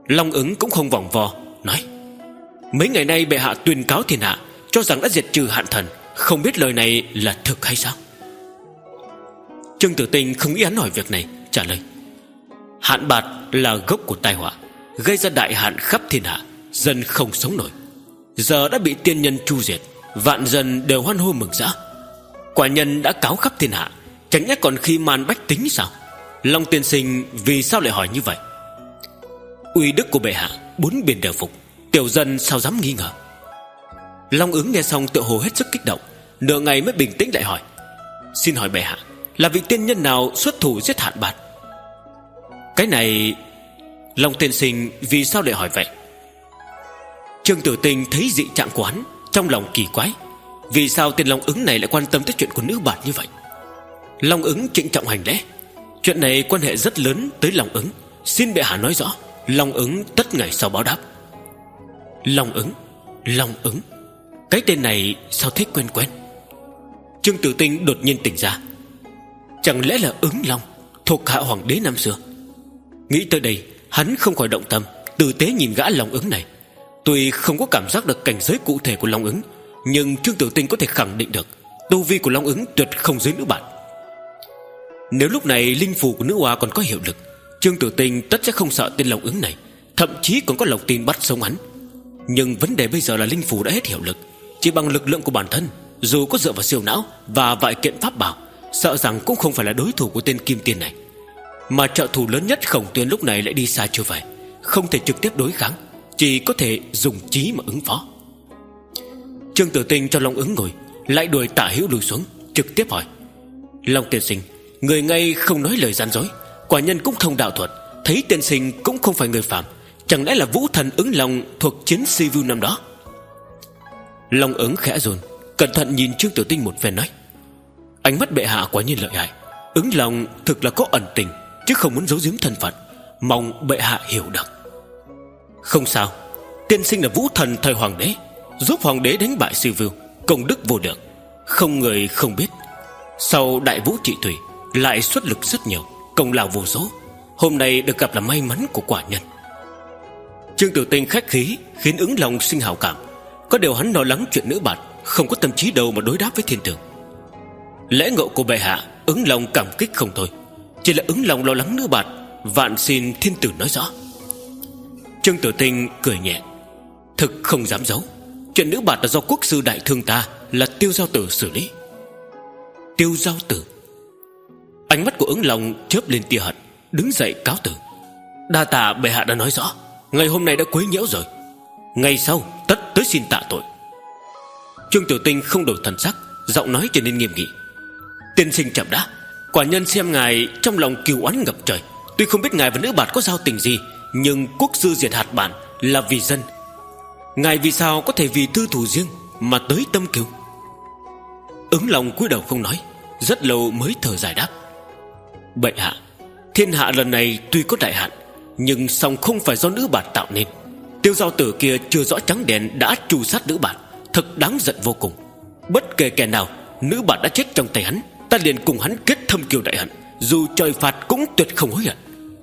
Long Ứng cũng không vòng vo, nói: Mấy ngày nay bệ hạ tuyên cáo thiên hạ, cho rằng đã diệt trừ hạn thần, không biết lời này là thực hay sao? Trương Tử Tinh không nghĩ hắn hỏi việc này, trả lời: Hạn bạt là gốc của tai họa, gây ra đại hạn khắp thiên hạ, dân không sống nổi. Giờ đã bị tiên nhân tru diệt, vạn dân đều hoan hô mừng rỡ. Quả nhân đã cáo khắp thiên hạ, chẳng nhẽ còn khi man bách tính sao? Long tiên sinh vì sao lại hỏi như vậy? Uy đức của bệ hạ bốn biển đều phục, tiểu dân sao dám nghi ngờ? Long Ứng nghe xong tựa hồ hết sức kích động, nửa ngày mới bình tĩnh lại hỏi: Xin hỏi bệ hạ, là vị tiên nhân nào xuất thủ giết Hạn bạt? Cái này Long tiên sinh vì sao lại hỏi vậy? Trương Tử Tinh thấy dị trạng của hắn, trong lòng kỳ quái, vì sao tên Long Ứng này lại quan tâm tới chuyện của nữ bạt như vậy? Long Ứng trịnh trọng hành lễ: Chuyện này quan hệ rất lớn tới Long Ứng, xin bệ hạ nói rõ. Long Ứng tất ngày sau báo đáp. Long Ứng, Long Ứng, cái tên này sao thấy quen quen? Trương Tử Tinh đột nhiên tỉnh ra. Chẳng lẽ là Ứng Long, thuộc hạ hoàng đế năm xưa? Nghĩ tới đây, hắn không khỏi động tâm, tử tế nhìn gã Long Ứng này. Tuy không có cảm giác được cảnh giới cụ thể của Long Ứng, nhưng Trương Tử Tinh có thể khẳng định được tu vi của Long Ứng tuyệt không dưới nữ bạn. Nếu lúc này linh phù của nữ hoa còn có hiệu lực, Trương Tử Tinh tất sẽ không sợ tên Long Ứng này, thậm chí còn có lòng tin bắt sống hắn. Nhưng vấn đề bây giờ là linh phù đã hết hiệu lực, chỉ bằng lực lượng của bản thân, dù có dựa vào siêu não và vài kiện pháp bảo, sợ rằng cũng không phải là đối thủ của tên Kim Tiên này. Mà trợ thủ lớn nhất Khổng Tuyên lúc này lại đi xa chưa về, không thể trực tiếp đối kháng, chỉ có thể dùng trí mà ứng phó. Trương Tử Tinh cho Long Ứng ngồi, lại đuổi Tả Hữu lùi xuống, trực tiếp hỏi: Long tiên sinh, người ngay không nói lời gian dối, quả nhân cũng thông đạo thuật, thấy tiên sinh cũng không phải người phàm, chẳng lẽ là vũ thần Ứng Long thuộc chiến Si Vu năm đó? Long Ứng khẽ run, cẩn thận nhìn Trương Tử Tinh một phen, nói: Ánh mắt bệ hạ quả nhiên lợi hại, Ứng Long thực là có ẩn tình, chứ không muốn giấu giếm thân phận, mong bệ hạ hiểu được. Không sao, tiên sinh là vũ thần thời hoàng đế, giúp hoàng đế đánh bại Si Vu, công đức vô lượng, không người không biết. Sau đại vũ trị thủy, lại xuất lực rất nhiều, công lao vô số, hôm nay được gặp là may mắn của quả nhân. Trương Tử Tinh khách khí khiến Ứng Long sinh hảo cảm, có điều hắn lo lắng chuyện nữ bạt, không có tâm trí đâu mà đối đáp với thiên tử. Lễ ngộ của bệ hạ, Ứng Long cảm kích không thôi, chỉ là Ứng Long lo lắng nữ bạt, vạn xin thiên tử nói rõ. Trương Tử Tinh cười nhẹ: Thực không dám giấu, chuyện nữ bạt là do quốc sư đại thương ta là Tiêu Giao Tử xử lý. Tiêu Giao Tử? Ánh mắt của Ứng Long chớp lên tia hận, đứng dậy cáo từ: Đa tạ bệ hạ đã nói rõ, ngày hôm nay đã quấy nhiễu rồi, ngày sau tất tới xin tạ tội. Trương Tử Tinh không đổi thần sắc, giọng nói trở nên nghiêm nghị: Tiên sinh chậm đã, quả nhân xem ngài trong lòng kiêu oán ngập trời. Tuy không biết ngài và nữ bạt có giao tình gì, nhưng quốc sư diệt hạt bản là vì dân, ngài vì sao có thể vì tư thủ riêng mà tới tâm kiều? Ứng Long cúi đầu không nói, rất lâu mới thở dài đáp: Bệ hạ, thiên hạ lần này tuy có đại hạn, nhưng song không phải do nữ bạt tạo nên. Tiêu Giao Tử kia chưa rõ trắng đen đã tru sát nữ bạt, thật đáng giận vô cùng. Bất kể kẻ nào, nữ bạt đã chết trong tay hắn, ta liền cùng hắn kết thâm kiều đại hận, dù trời phạt cũng tuyệt không hối hận.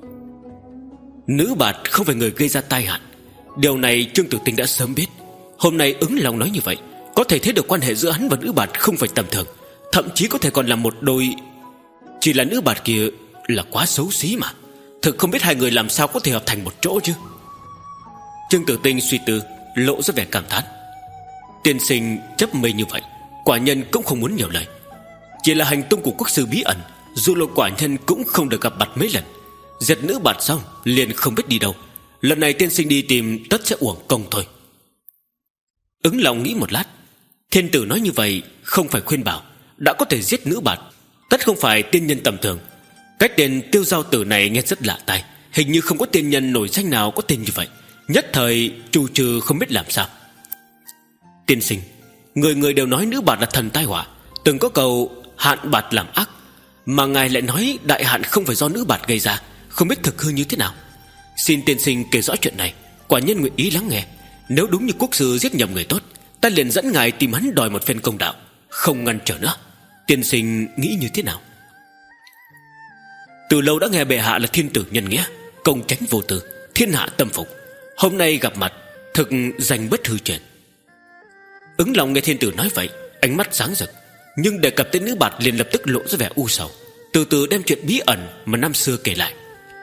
Nữ bạt không phải người gây ra tai hạn, điều này Trương Tử Tinh đã sớm biết. Hôm nay Ứng Long nói như vậy, có thể thấy được quan hệ giữa hắn và nữ bạt không phải tầm thường, thậm chí có thể còn là một đôi. Chỉ là nữ bạt kia là quá xấu xí mà, thực không biết hai người làm sao có thể hợp thành một chỗ chứ. Trương Tử Tinh suy tư, lộ ra vẻ cảm thán: Tiên sinh chấp mê như vậy, quả nhân cũng không muốn nhiều lời. Chỉ là hành tung của quốc sư bí ẩn, dù là quả nhân cũng không được gặp mặt mấy lần. Diệt nữ bạt xong liền không biết đi đâu, lần này tiên sinh đi tìm tất sẽ uổng công thôi. Ứng Long nghĩ một lát, thiên tử nói như vậy không phải khuyên bảo, đã có thể giết nữ bạt, tất không phải tiên nhân tầm thường. Cái tên Tiêu Giao Tử này nghe rất lạ tai, hình như không có tiên nhân nổi danh nào có tên như vậy. Nhất thời trù trừ không biết làm sao. Tiên sinh, người người đều nói nữ bạt là thần tai họa, từng có câu hạn bạt làm ác, mà ngài lại nói đại hạn không phải do nữ bạt gây ra, không biết thực hư như thế nào. Xin tiên sinh kể rõ chuyện này, quả nhân nguyện ý lắng nghe. Nếu đúng như quốc sư giết nhầm người tốt, ta liền dẫn ngài tìm hắn đòi một phen công đạo, không ngăn trở nữa. Tiên sinh nghĩ như thế nào? Từ lâu đã nghe bệ hạ là thiên tử nhân nghĩa, công chánh vô tư, thiên hạ tâm phục. Hôm nay gặp mặt thực danh bất hư truyền. Ứng Long nghe thiên tử nói vậy, ánh mắt sáng rực, nhưng đề cập tới nữ bạt liền lập tức lộ ra vẻ u sầu, từ từ đem chuyện bí ẩn mà năm xưa kể lại.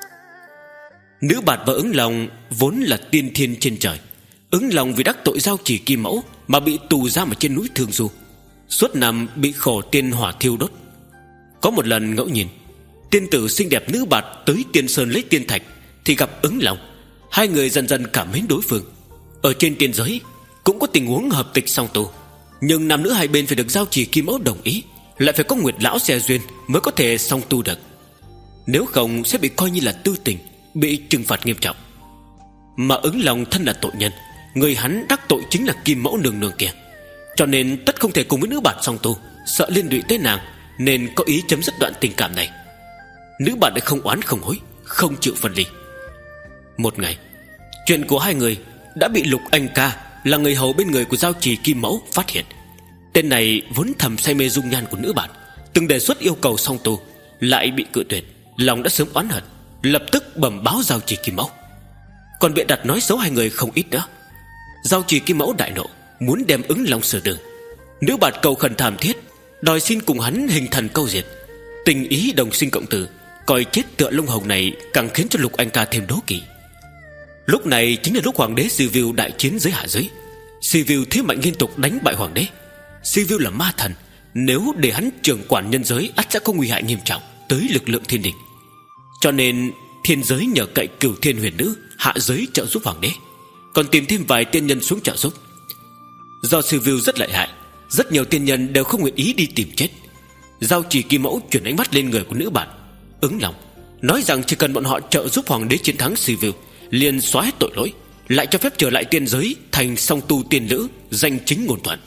Nữ bạt và Ứng Long vốn là tiên thiên trên trời. Ứng Long vì đắc tội giao chỉ Kim Mẫu mà bị tù giam ở trên núi Thương Du, suốt năm bị khổ tiên hỏa thiêu đốt. Có một lần ngẫu nhiên, tiên tử xinh đẹp nữ bạt tới Tiên Sơn lấy tiên thạch thì gặp Ứng Long. Hai người dần dần cảm mến đối phương. Ở trên tiên giới cũng có tình huống hợp tịch song tu, nhưng nam nữ hai bên phải được giao chỉ Kim Mẫu đồng ý, lại phải có Nguyệt lão xe duyên mới có thể song tu được. Nếu không sẽ bị coi như là tư tình, bị trừng phạt nghiêm trọng. Mà Ứng Long thân là tội nhân, người hắn đắc tội chính là Kim Mẫu nương nương kia, cho nên tất không thể cùng với nữ bạt song tu, sợ liên lụy tới nàng, nên có ý chấm dứt đoạn tình cảm này. Nữ bạt lại không oán không hối, không chịu phân ly. Một ngày, chuyện của hai người đã bị Lục Anh Ca, là người hầu bên người của giao trì Kim Mẫu, phát hiện. Tên này vốn thầm say mê dung nhan của nữ bạt, từng đề xuất yêu cầu song tu, lại bị cự tuyệt, lòng đã sớm oán hận, lập tức bẩm báo giao trì Kim Mẫu, còn bịa đặt nói xấu hai người không ít nữa. Giao trì Kim Mẫu đại nộ, muốn đem Ứng Long xử tử. Nữ bạt cầu khẩn thảm thiết, đòi xin cùng hắn hình thần câu diệt. Tình ý đồng sinh cộng tử, coi chết tựa lông hồng này càng khiến cho Lục Anh Ca thêm đố kỵ. Lúc này chính là lúc hoàng đế Sivu đại chiến dưới hạ giới. Sivu thế mạnh liên tục đánh bại hoàng đế. Sivu là ma thần, nếu để hắn trưởng quản nhân giới ắt sẽ có nguy hại nghiêm trọng tới lực lượng thiên đình. Cho nên thiên giới nhờ cậy Cửu Thiên Huyền Nữ, hạ giới trợ giúp hoàng đế, còn tìm thêm vài tiên nhân xuống trợ giúp. Do Sivu rất lợi hại, rất nhiều tiên nhân đều không nguyện ý đi tìm chết. Giao chỉ Kim Mẫu chuyển ánh mắt lên người của nữ bạn Ứng Long, nói rằng chỉ cần bọn họ trợ giúp hoàng đế chiến thắng Sivu, liền xóa hết tội lỗi, lại cho phép trở lại tiên giới thành song tu tiên nữ, danh chính ngôn thuận.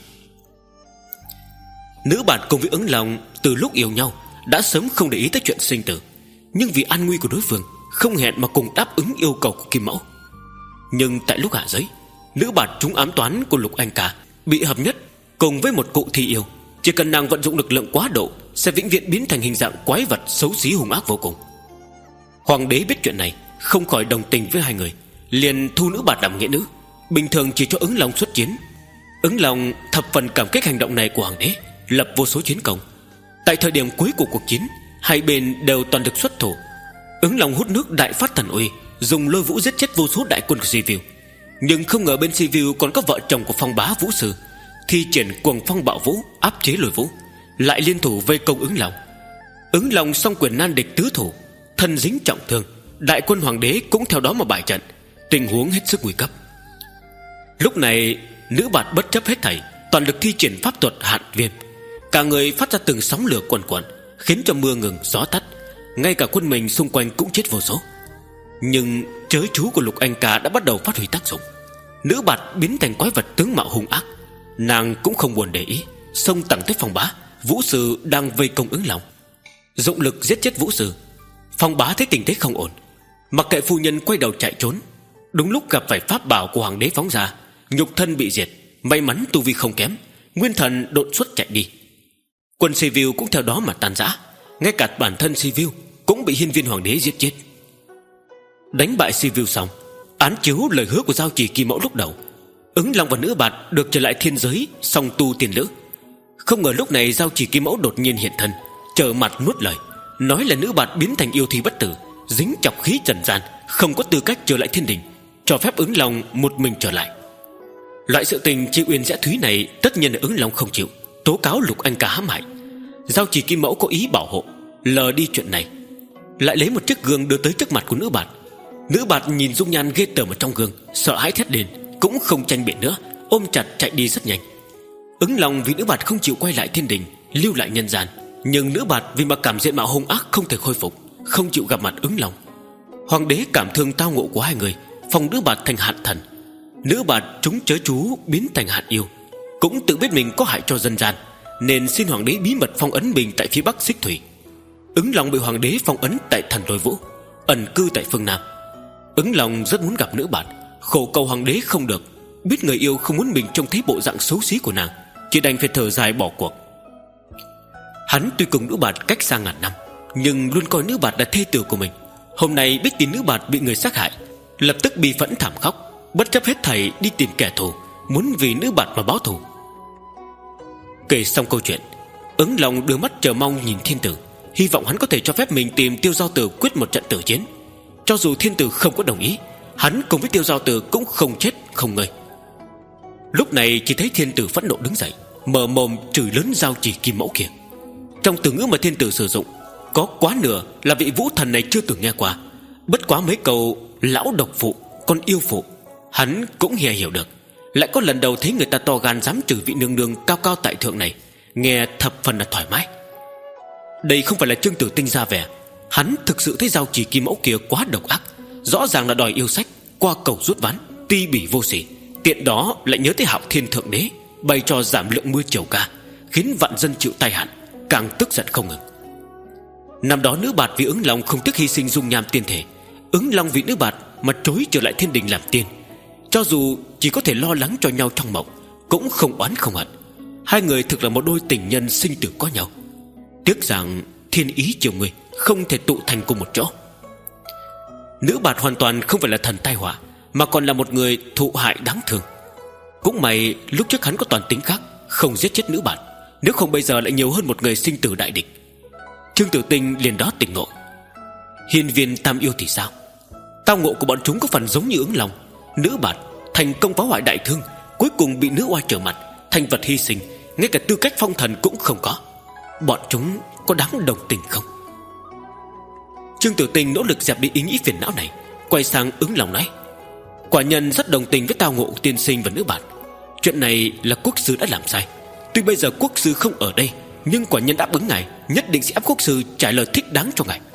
Nữ bạn cùng với Ứng Long từ lúc yêu nhau đã sớm không để ý tới chuyện sinh tử, nhưng vì an nguy của đối phương, không hẹn mà cùng đáp ứng yêu cầu của Kim Mẫu. Nhưng tại lúc hạ giới, nữ bạn trúng ám toán của Lục Anh Ca, bị hợp nhất cùng với một cụ thi yêu. Chỉ cần nàng vận dụng lực lượng quá độ, sẽ vĩnh viễn biến thành hình dạng quái vật xấu xí hung ác vô cùng. Hoàng đế biết chuyện này, không khỏi đồng tình với hai người, liền thu nữ bạn làm nghĩa nữ, bình thường chỉ cho Ứng Long xuất chiến. Ứng Long thập phần cảm kích hành động này của hoàng đế, lập vô số chiến công. Tại thời điểm cuối của cuộc chiến, hai bên đều toàn lực xuất thủ. Ứng Long hút nước đại phát thần uy, dùng lôi vũ giết chết vô số đại quân của Sivu. Nhưng không ngờ bên Sivu còn có vợ chồng của Phong Bá Vũ Sư, thi triển cuồng phong bạo vũ áp chế lôi vũ, lại liên thủ vây công Ứng Long. Ứng Long song quyền nan địch tứ thủ, thân dính trọng thương, đại quân hoàng đế cũng theo đó mà bại trận, tình huống hết sức nguy cấp. Lúc này nữ bạt bất chấp hết thảy, toàn lực thi triển pháp thuật hạn viêm, cả người phát ra từng sóng lửa quần quần, khiến cho mưa ngừng gió tắt, ngay cả quân mình xung quanh cũng chết vô số. Nhưng chớ chú của Lục Anh Ca đã bắt đầu phát huy tác dụng. Nữ bạt biến thành quái vật tướng mạo hung ác, nàng cũng không buồn để ý, xông thẳng tới Phong Bá Vũ Sư đang vây công Ứng Long, dụng lực giết chết Vũ Sư. Phong Bá thấy tình thế không ổn, mặc kệ phu nhân quay đầu chạy trốn. Đúng lúc gặp phải pháp bảo của hoàng đế phóng ra, nhục thân bị diệt, may mắn tu vi không kém, nguyên thần độn xuất chạy đi. Quân Sivu cũng theo đó mà tan rã, ngay cả bản thân Sivu cũng bị hiên viên hoàng đế giết chết. Đánh bại Sivu xong, án chiếu lời hứa của giao chỉ Kim Mẫu lúc đầu, Ứng Long và nữ bạt được trở lại thiên giới song tu tiên nữ. Không ngờ lúc này giao chỉ Kim Mẫu đột nhiên hiện thân, trở mặt nuốt lời, nói là nữ bạt biến thành yêu thi bất tử, dính chọc khí trần gian, không có tư cách trở lại thiên đình, cho phép Ứng Long một mình trở lại. Loại sự tình chi uyên rẽ thúy này tất nhiên là Ứng Long không chịu, tố cáo Lục Anh Ca hãm hại. Giao chỉ Kim Mẫu có ý bảo hộ, lờ đi chuyện này, lại lấy một chiếc gương đưa tới trước mặt của nữ bạt. Nữ bạt nhìn dung nhan ghê tởm ở trong gương, sợ hãi thét lên, cũng không tranh biện nữa, ôm chặt chạy đi rất nhanh. Ứng Long vì nữ bạt không chịu quay lại thiên đình, lưu lại nhân gian, nhưng nữ bạt vì mặc cảm diện mạo hung ác không thể khôi phục, không chịu gặp mặt Ứng Long. Hoàng đế cảm thương tao ngộ của hai người, phong nữ bạt thành hạn thần. Nữ bạt chúng chớ chú biến thành hạn yêu, cũng tự biết mình có hại cho dân gian, nên xin hoàng đế bí mật phong ấn mình tại phía bắc Xích Thủy. Ứng Long bị hoàng đế phong ấn tại Thần Lôi Vũ, ẩn cư tại phương Nam. Ứng Long rất muốn gặp nữ bạt, khổ cầu hoàng đế không được, biết người yêu không muốn mình trông thấy bộ dạng xấu xí của nàng, chỉ đành phải thở dài bỏ cuộc. Hắn tuy cùng nữ bạt cách xa ngàn năm, nhưng luôn coi nữ bạt là thê tử của mình. Hôm nay biết tin nữ bạt bị người sát hại, lập tức bi phẫn thảm khóc, bất chấp hết thảy đi tìm kẻ thù, muốn vì nữ bạt mà báo thù. Kể xong câu chuyện, Ứng Long đưa mắt chờ mong nhìn Thiên Tử, hy vọng hắn có thể cho phép mình tìm Tiêu Giao Tử quyết một trận tử chiến. Cho dù Thiên Tử không có đồng ý, hắn cùng với Tiêu Giao Tử cũng không chết không ngơi. Lúc này chỉ thấy Thiên Tử phẫn nộ đứng dậy, mở mồm chửi lớn giao chỉ kim mẫu kia. Trong từ ngữ mà Thiên Tử sử dụng, có quá nửa là vị vũ thần này chưa từng nghe qua. Bất quá mấy câu lão độc phụ, con yêu phụ, hắn cũng nghe hiểu được. Lại có lần đầu thấy người ta to gan dám trừ vị nương nương cao cao tại thượng này, nghe thập phần là thoải mái. Đây không phải là Trương Tử Tinh ra vẻ, hắn thực sự thấy giao chỉ kim mẫu kia quá độc ác, rõ ràng là đòi yêu sách, qua cầu rút ván, ti bỉ vô sỉ. Tiện đó lại nhớ tới Hạo Thiên Thượng Đế bày trò giảm lượng mưa triều ca, khiến vạn dân chịu tai hạn, càng tức giận không ngừng. Năm đó nữ bạt vì Ứng Long không tiếc hy sinh dung nham tiên thể, Ứng Long vì nữ bạt mà trối trở lại thiên đình làm tiên. Cho dù chỉ có thể lo lắng cho nhau trong mộng, cũng không oán không hận. Hai người thực là một đôi tình nhân sinh tử có nhau. Tiếc rằng thiên ý chiều người không thể tụ thành cùng một chỗ. Nữ bạt hoàn toàn không phải là thần tai họa, mà còn là một người thụ hại đáng thương. Cũng may lúc trước hắn có toàn tính khác, không giết chết nữ bạt, nếu không bây giờ lại nhiều hơn một người sinh tử đại địch. Trương Tử Tinh liền đó tỉnh ngộ. Hiên viên tam yêu thì sao? Tao ngộ của bọn chúng có phần giống như Ứng Long. Nữ bạt thành công phá hoại đại thương, cuối cùng bị nữ oai trở mặt, thành vật hy sinh, ngay cả tư cách phong thần cũng không có. Bọn chúng có đáng đồng tình không? Trương Tử Tinh nỗ lực dẹp đi ý nghĩ phiền não này, quay sang Ứng Long nói: quả nhân rất đồng tình với tao ngộ tiên sinh và nữ bạt. Chuyện này là quốc sư đã làm sai. Tuy bây giờ quốc sư không ở đây, nhưng quả nhân đáp ứng ngài, nhất định sẽ ép quốc sư trả lời thích đáng cho ngài.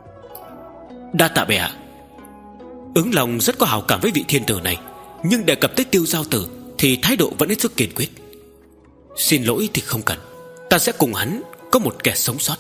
Đa tạ bệ hạ. Ứng Long rất có hảo cảm với vị thiên tử này, nhưng đề cập tới Tiêu Giao Tử thì thái độ vẫn hết sức kiên quyết. Xin lỗi thì không cần, ta sẽ cùng hắn có một kẻ sống sót.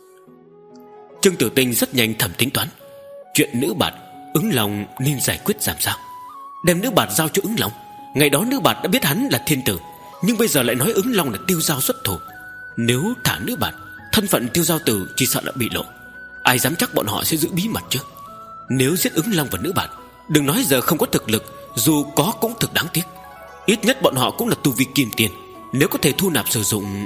Trương Tử Tinh rất nhanh thầm tính toán, chuyện nữ bạt Ứng Long nên giải quyết làm sao. Đem nữ bạt giao cho Ứng Long. Ngày đó nữ bạt đã biết hắn là thiên tử, nhưng bây giờ lại nói Ứng Long là Tiêu Giao xuất thủ. Nếu thả nữ bạt, thân phận Tiêu Giao Tử chỉ sợ là bị lộ. Ai dám chắc bọn họ sẽ giữ bí mật chứ? Nếu giết Ứng Long và nữ bạt, đừng nói giờ không có thực lực, dù có cũng thực đáng tiếc. Ít nhất bọn họ cũng là tu vi kim tiền, nếu có thể thu nạp sử dụng.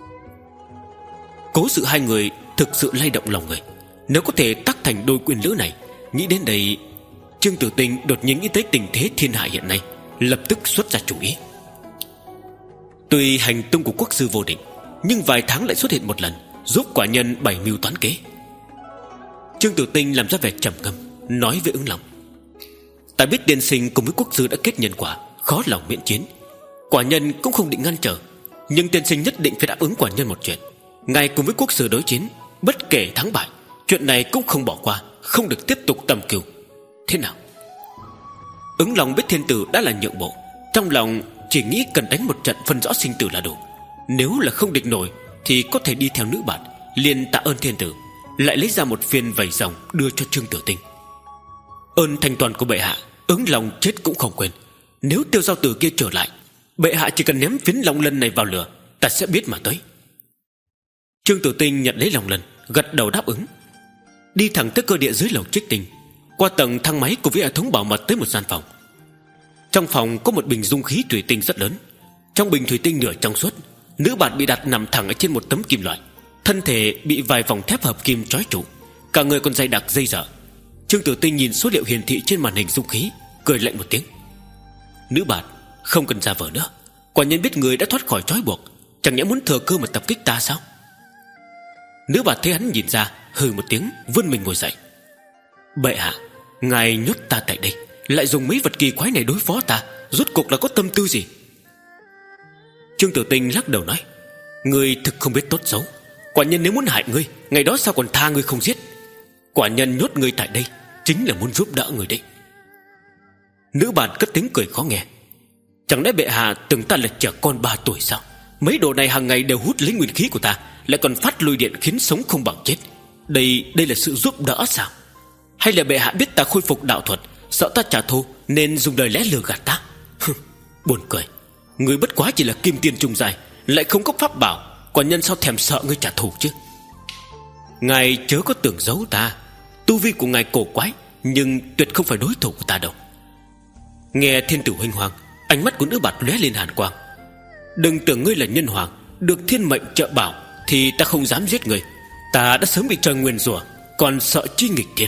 Cố sự hai người thực sự lay động lòng người. Nếu có thể tắc thành đôi quyến lữ này, nghĩ đến đây, Trương Tử Tinh đột nhiên nghĩ tới tình thế thiên hạ hiện nay, lập tức xuất ra chủ ý. Tuy hành tung của quốc sư vô định, nhưng vài tháng lại xuất hiện một lần, giúp quả nhân bày mưu toán kế. Trương Tử Tinh làm ra vẻ trầm ngâm, nói với Ứng Long: ta biết tiên sinh cùng với quốc sư đã kết nhân quả, khó lòng miễn chiến. Quả nhân cũng không định ngăn trở, nhưng tiên sinh nhất định phải đáp ứng quả nhân một chuyện. Ngài cùng với quốc sư đối chiến, bất kể thắng bại, chuyện này cũng không bỏ qua, không được tiếp tục tầm cừu. Thế nào? Ứng Long biết thiên tử đã là nhượng bộ, trong lòng chỉ nghĩ cần đánh một trận phân rõ sinh tử là đủ. Nếu là không địch nổi thì có thể đi theo nữ bạt, liền tạ ơn thiên tử, lại lấy ra một phiên vầy rồng đưa cho Trương Tử Tinh. Ơn thành toàn của bệ hạ, Ứng Long chết cũng không quên. Nếu Tiêu Giao Tử kia trở lại, bệ hạ chỉ cần ném phiến long lân này vào lửa, ta sẽ biết mà tới. Trương Tử Tinh nhận lấy long lân, gật đầu đáp ứng. Đi thẳng tới cơ địa dưới lầu Trích Tinh, qua tầng thang máy cùng với hệ thống bảo mật tới một gian phòng. Trong phòng có một bình dung khí thủy tinh rất lớn. Trong bình thủy tinh nửa trong suốt, nữ bạt bị đặt nằm thẳng ở trên một tấm kim loại, thân thể bị vài vòng thép hợp kim trói trụ, cả người còn dày đặc dây dở. Trương Tử Tinh nhìn số liệu hiển thị trên màn hình dung khí, cười lạnh một tiếng. Nữ bạt, không cần giả vờ nữa. Quả nhân biết người đã thoát khỏi trói buộc, chẳng nhẽ muốn thừa cơ mà tập kích ta sao? Nữ bạt thấy hắn nhìn ra, hừ một tiếng, vươn mình ngồi dậy. Bệ hạ, ngài nhốt ta tại đây, lại dùng mấy vật kỳ quái này đối phó ta, rốt cuộc là có tâm tư gì? Trương Tử Tinh lắc đầu nói: ngươi thực không biết tốt xấu. Quả nhân nếu muốn hại ngươi, ngày đó sao còn tha ngươi không giết? Quả nhân nhốt ngươi tại đây chính là muốn giúp đỡ ngươi đấy. Nữ bạt cất tiếng cười khó nghe. Chẳng lẽ bệ hạ tưởng ta là trẻ con ba tuổi sao? Mấy đồ này hàng ngày đều hút lấy nguyên khí của ta, lại còn phát lôi điện khiến sống không bằng chết. Đây đây là sự giúp đỡ sao? Hay là bệ hạ biết ta khôi phục đạo thuật, sợ ta trả thù nên dùng lời lẽ lừa gạt ta? Buồn cười. Ngươi bất quá chỉ là kim tiên trung giai, lại không có pháp bảo, quả nhân sao thèm sợ ngươi trả thù chứ? Ngài chớ có tưởng giấu ta. Tu vi của ngài cổ quái, nhưng tuyệt không phải đối thủ của ta đâu. Nghe thiên tử huynh hoàng, ánh mắt của nữ bạt lóe lên hàn quang. Đừng tưởng ngươi là nhân hoàng, được thiên mệnh trợ bảo, thì ta không dám giết ngươi. Ta đã sớm bị trời nguyền rủa, còn sợ chi nghịch thiên.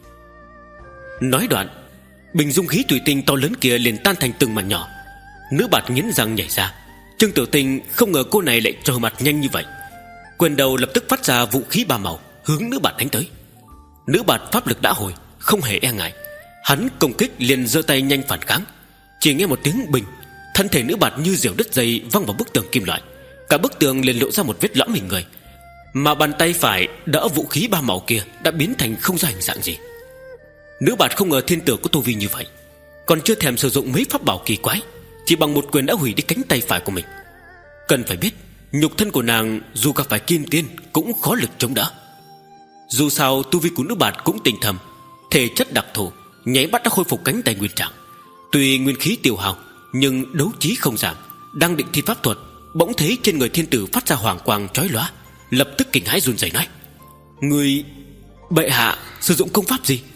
Nói đoạn, bình dung khí thủy tinh to lớn kia liền tan thành từng mảnh nhỏ. Nữ bạt nghiến răng nhảy ra. Trương Tiểu Tinh không ngờ cô này lại trò mặt nhanh như vậy. Quyền đầu lập tức phát ra vũ khí ba màu, hướng nữ bạt đánh tới. Nữ bạt pháp lực đã hồi, không hề e ngại. Hắn công kích liền giơ tay nhanh phản kháng. Chỉ nghe một tiếng bình, thân thể nữ bạt như diều đứt dây văng vào bức tường kim loại. Cả bức tường liền lộ ra một vết lõm hình người. Mà bàn tay phải đỡ vũ khí ba màu kia đã biến thành không ra hình dạng gì. Nữ bạt không ngờ thiên tử có tu vi như vậy, còn chưa thèm sử dụng mấy pháp bảo kỳ quái, chỉ bằng một quyền đã hủy đi cánh tay phải của mình. Cần phải biết, nhục thân của nàng dù gặp phải kim tiên cũng khó lực chống đỡ. Dù sao tu vi của nữ bạt cũng tinh thầm, thể chất đặc thù, nháy mắt đã khôi phục cánh tay nguyên trạng. Tuy nguyên khí tiêu hao, nhưng đấu trí không giảm. Đang định thi pháp thuật, bỗng thấy trên người thiên tử phát ra hoàng quang chói lóa, lập tức kinh hãi run rẩy nói: "Người bệ hạ sử dụng công pháp gì?"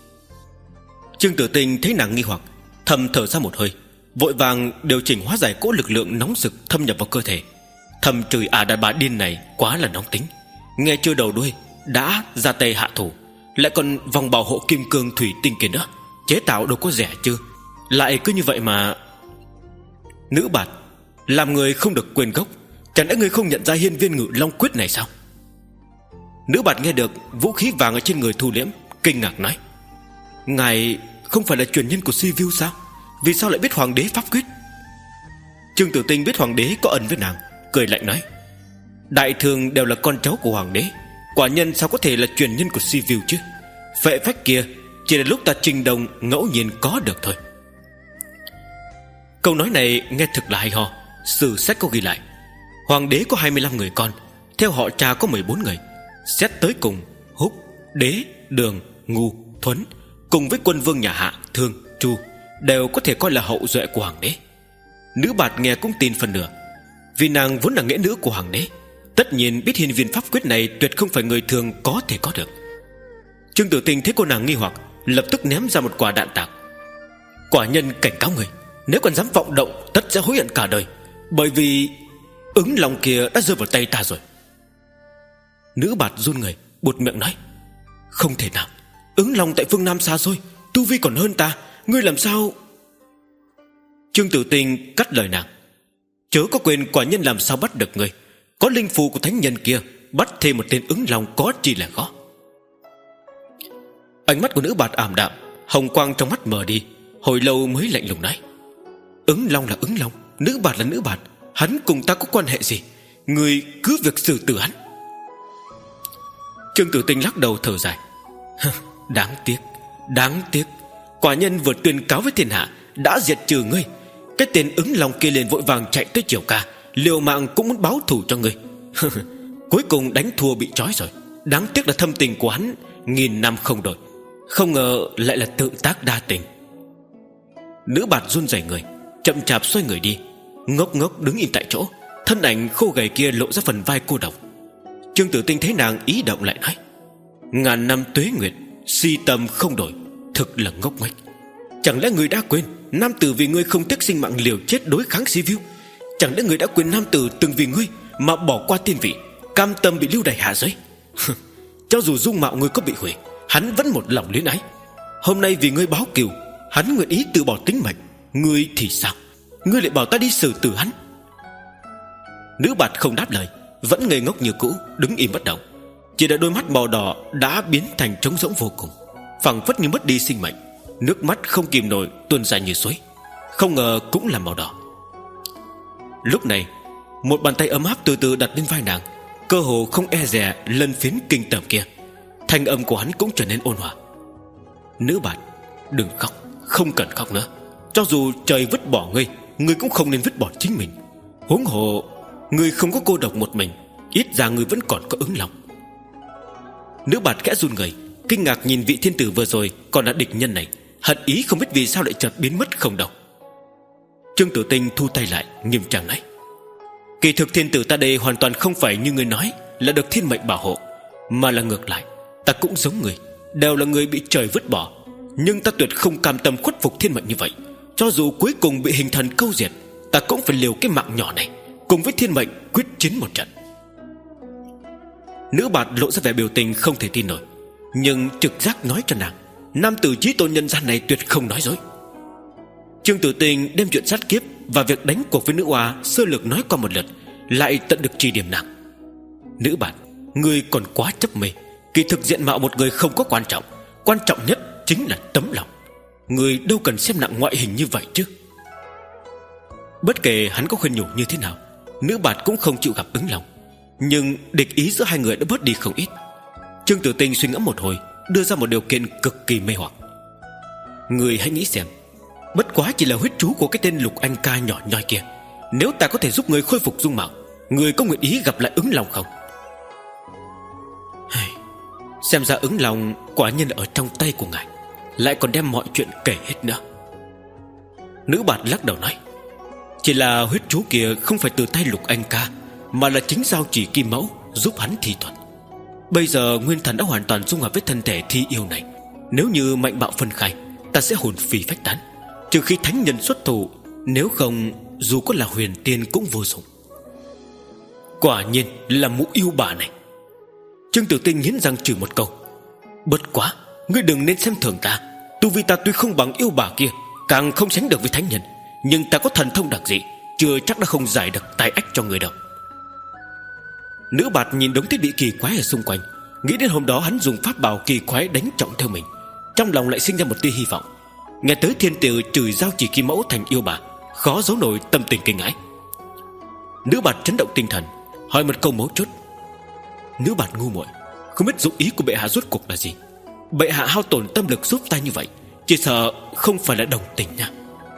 Trương Tử Tinh thấy nàng nghi hoặc, thầm thở ra một hơi, vội vàng điều chỉnh hóa giải cỗ lực lượng nóng rực thâm nhập vào cơ thể. Thầm chửi à đàn bà điên này quá là nóng tính, nghe chưa đầu đuôi đã ra tay hạ thủ, lại còn vòng bảo hộ kim cương thủy tinh kia nữa, chế tạo đâu có rẻ chứ, lại cứ như vậy mà. Nữ bạt, làm người không được quên gốc, chẳng lẽ người không nhận ra hiên viên ngự long quyết này sao? Nữ bạt nghe được vũ khí vàng ở trên người thu liễm, kinh ngạc nói: "Ngài không phải là truyền nhân của Sivu sao? Vì sao lại biết hoàng đế pháp quyết?" Trương Tử Tinh biết hoàng đế có ân với nàng, cười lạnh nói: "Đại thường đều là con cháu của hoàng đế, quả nhân sao có thể là truyền nhân của Sivu chứ? Phệ phách kia chỉ là lúc ta trình đồng ngẫu nhiên có được thôi." Câu nói này nghe thực là hay ho. Sử sách có ghi lại, hoàng đế có hai mươi lăm người con, theo họ cha có mười bốn người. Xét tới cùng, Húc, Đế, Đường, Ngu, Thuấn cùng với quân vương nhà Hạ, Thương, Chu đều có thể coi là hậu duệ của hoàng đế. Nữ bạt nghe cũng tin phần nửa, vì nàng vốn là nghĩa nữ của hoàng đế, tất nhiên biết hiên viên pháp quyết này tuyệt không phải người thường có thể có được. Trương Tử Tinh thấy cô nàng nghi hoặc, lập tức ném ra một quả đạn tạc: "Quả nhân cảnh cáo người, nếu còn dám vọng động tất sẽ hối hận cả đời, bởi vì ứng long kia đã rơi vào tay ta rồi." Nữ bạt run người, buột miệng nói: "Không thể nào, ứng long tại phương Nam xa xôi, tu vi còn hơn ta, ngươi làm sao?" Trương Tử Tinh cắt lời nàng: "Chớ có quên quả nhân làm sao bắt được ngươi, có linh phù của thánh nhân kia, bắt thêm một tên ứng long có chi là khó." Ánh mắt của nữ bạt ảm đạm, hồng quang trong mắt mờ đi, hồi lâu mới lạnh lùng nói: "Ứng long là ứng long, nữ bạt là nữ bạt, hắn cùng ta có quan hệ gì? Ngươi cứ việc xử tử hắn." Trương Tử Tinh lắc đầu thở dài: "Đáng tiếc, đáng tiếc, quả nhân vừa tuyên cáo với thiên hạ đã diệt trừ ngươi, cái tên ứng long kia liền vội vàng chạy tới Triều Ca, liều mạng cũng muốn báo thù cho ngươi. Cuối cùng đánh thua bị trói rồi. Đáng tiếc là thâm tình của hắn nghìn năm không đổi, không ngờ lại là tự tác đa tình." Nữ bạt run rẩy người, chậm chạp xoay người đi, ngốc ngốc đứng im tại chỗ, thân ảnh khô gầy kia lộ ra phần vai cô độc. Trương Tử Tinh thấy nàng ý động lại nói: "Ngàn năm tuế nguyệt, si tâm không đổi, thực là ngốc nghếch. Chẳng lẽ người đã quên nam tử vì ngươi không tiếc sinh mạng liều chết đối kháng Sivu? Chẳng lẽ người đã quên nam tử từng vì ngươi mà bỏ qua tiên vị, cam tâm bị lưu đày hạ giới? Cho dù dung mạo ngươi có bị hủy, hắn vẫn một lòng luyến ái. Hôm nay vì ngươi báo cừu, hắn nguyện ý từ bỏ tính mệnh, ngươi thì sao? Ngươi lại bảo ta đi xử tử hắn?" Nữ bạt không đáp lời, vẫn ngây ngốc như cũ, đứng im bất động. Chỉ là đôi mắt màu đỏ đã biến thành trống rỗng vô cùng, phảng phất như mất đi sinh mệnh, nước mắt không kìm nổi tuôn ra như suối, không ngờ cũng là màu đỏ. Lúc này, một bàn tay ấm áp từ từ đặt lên vai nàng, cơ hồ không e dè lân phiến kinh tởm kia. Thanh âm của hắn cũng trở nên ôn hòa: "Nữ bạt, đừng khóc, không cần khóc nữa. Cho dù trời vứt bỏ ngươi, ngươi cũng không nên vứt bỏ chính mình. Huống hồ ngươi không có cô độc một mình, ít ra ngươi vẫn còn có ứng long." Nữ bạt khẽ run người, kinh ngạc nhìn vị thiên tử vừa rồi còn là địch nhân này, hận ý không biết vì sao lại chợt biến mất không đâu. Trương Tử Tinh thu tay lại, nghiêm trang nói: "Kỳ thực thiên tử ta đây hoàn toàn không phải như ngươi nói là được thiên mệnh bảo hộ, mà là ngược lại, ta cũng giống người, đều là người bị trời vứt bỏ, Nhưng ta tuyệt không cam tâm khuất phục thiên mệnh như vậy. Cho dù cuối cùng bị hình thần câu diệt, ta cũng phải liều cái mạng nhỏ này cùng với thiên mệnh quyết chiến một trận. Nữ bạt lộ ra vẻ biểu tình không thể tin nổi, nhưng trực giác nói cho nàng, nam tử chí tôn nhân gian này tuyệt không nói dối. Trương Tử Tinh đem chuyện sát kiếp và việc đánh cuộc với nữ oa sơ lược nói qua một lượt, lại tận được chỉ điểm nàng. Nữ bạt, ngươi còn quá chấp mê. Kỳ thực diện mạo một người không có quan trọng, quan trọng nhất chính là tấm lòng. Ngươi đâu cần xem nặng ngoại hình như vậy chứ. Bất kể hắn có khuyên nhủ như thế nào, nữ bạt cũng không chịu gặp ứng lòng. Nhưng địch ý giữa hai người đã bớt đi không ít. Trương Tử Tinh suy ngẫm một hồi, đưa ra một điều kiện cực kỳ mê hoặc. Người hãy nghĩ xem, bất quá chỉ là huyết chú của cái tên Lục Anh Ca nhỏ nhoi kia. Nếu ta có thể giúp người khôi phục dung mạo, người có nguyện ý gặp lại ứng lòng không? Xem ra ứng lòng quả nhiên ở trong tay của ngài, lại còn đem mọi chuyện kể hết nữa. Nữ bạt lắc đầu nói, chỉ là huyết chú kia không phải từ tay Lục Anh Ca, mà là chính giao chỉ kim mẫu giúp hắn thi thuật. Bây giờ nguyên thần đã hoàn toàn dung hợp với thân thể thi yêu này. Nếu như mạnh bạo phân khai, ta sẽ hồn phi phách tán, trừ khi thánh nhân xuất thủ. Nếu không, dù có là huyền tiên cũng vô dụng. Quả nhiên là mụ yêu bà này. Trương Tử Tinh nghiến răng chửi một câu, bất quá, ngươi đừng nên xem thường ta. Tu vi ta tuy không bằng yêu bà kia, càng không sánh được với thánh nhân, nhưng ta có thần thông đặc dị, chưa chắc đã không giải được tai ách cho người đâu. Nữ bạt nhìn đống thiết bị kỳ quái ở xung quanh, nghĩ đến hôm đó hắn dùng pháp bảo kỳ quái đánh trọng theo mình, trong lòng lại sinh ra một tia hy vọng. Nghe tới thiên tử chửi giao chỉ kim mẫu thành yêu bà, khó giấu nổi tâm tình kinh hãi. Nữ bạt chấn động tinh thần, hỏi một câu mấu chốt. Nữ bạt ngu muội, không biết dụng ý của bệ hạ rốt cuộc là gì. Bệ hạ hao tổn tâm lực giúp ta như vậy, chỉ sợ không phải là đồng tình nha.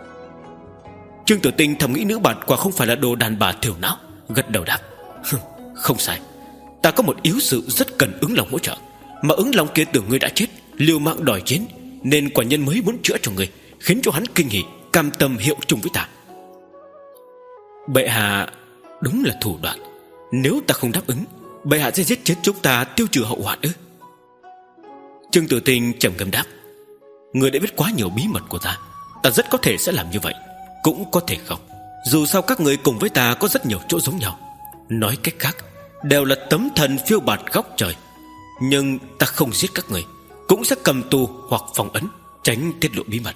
Trương Tử Tinh thầm nghĩ nữ bạt quả không phải là đồ đàn bà thiểu não, gật đầu đáp, không sai. Ta có một yếu sự rất cần ứng lòng hỗ trợ, mà ứng lòng kia tưởng ngươi đã chết, liều mạng đòi chiến, nên quả nhân mới muốn chữa cho ngươi, khiến cho hắn kinh hỉ, cam tâm hiệu chung với ta. Bệ hạ đúng là thủ đoạn. Nếu ta không đáp ứng, bệ hạ sẽ giết chết chúng ta, tiêu trừ hậu hoạn ư? Trương Tử Tinh trầm ngâm đáp, ngươi đã biết quá nhiều bí mật của ta, ta rất có thể sẽ làm như vậy, cũng có thể không. Dù sao các người cùng với ta có rất nhiều chỗ giống nhau. Nói cách khác, đều là tấm thần phiêu bạt góc trời. Nhưng ta không giết các người, cũng sẽ cầm tù hoặc phong ấn, tránh tiết lộ bí mật.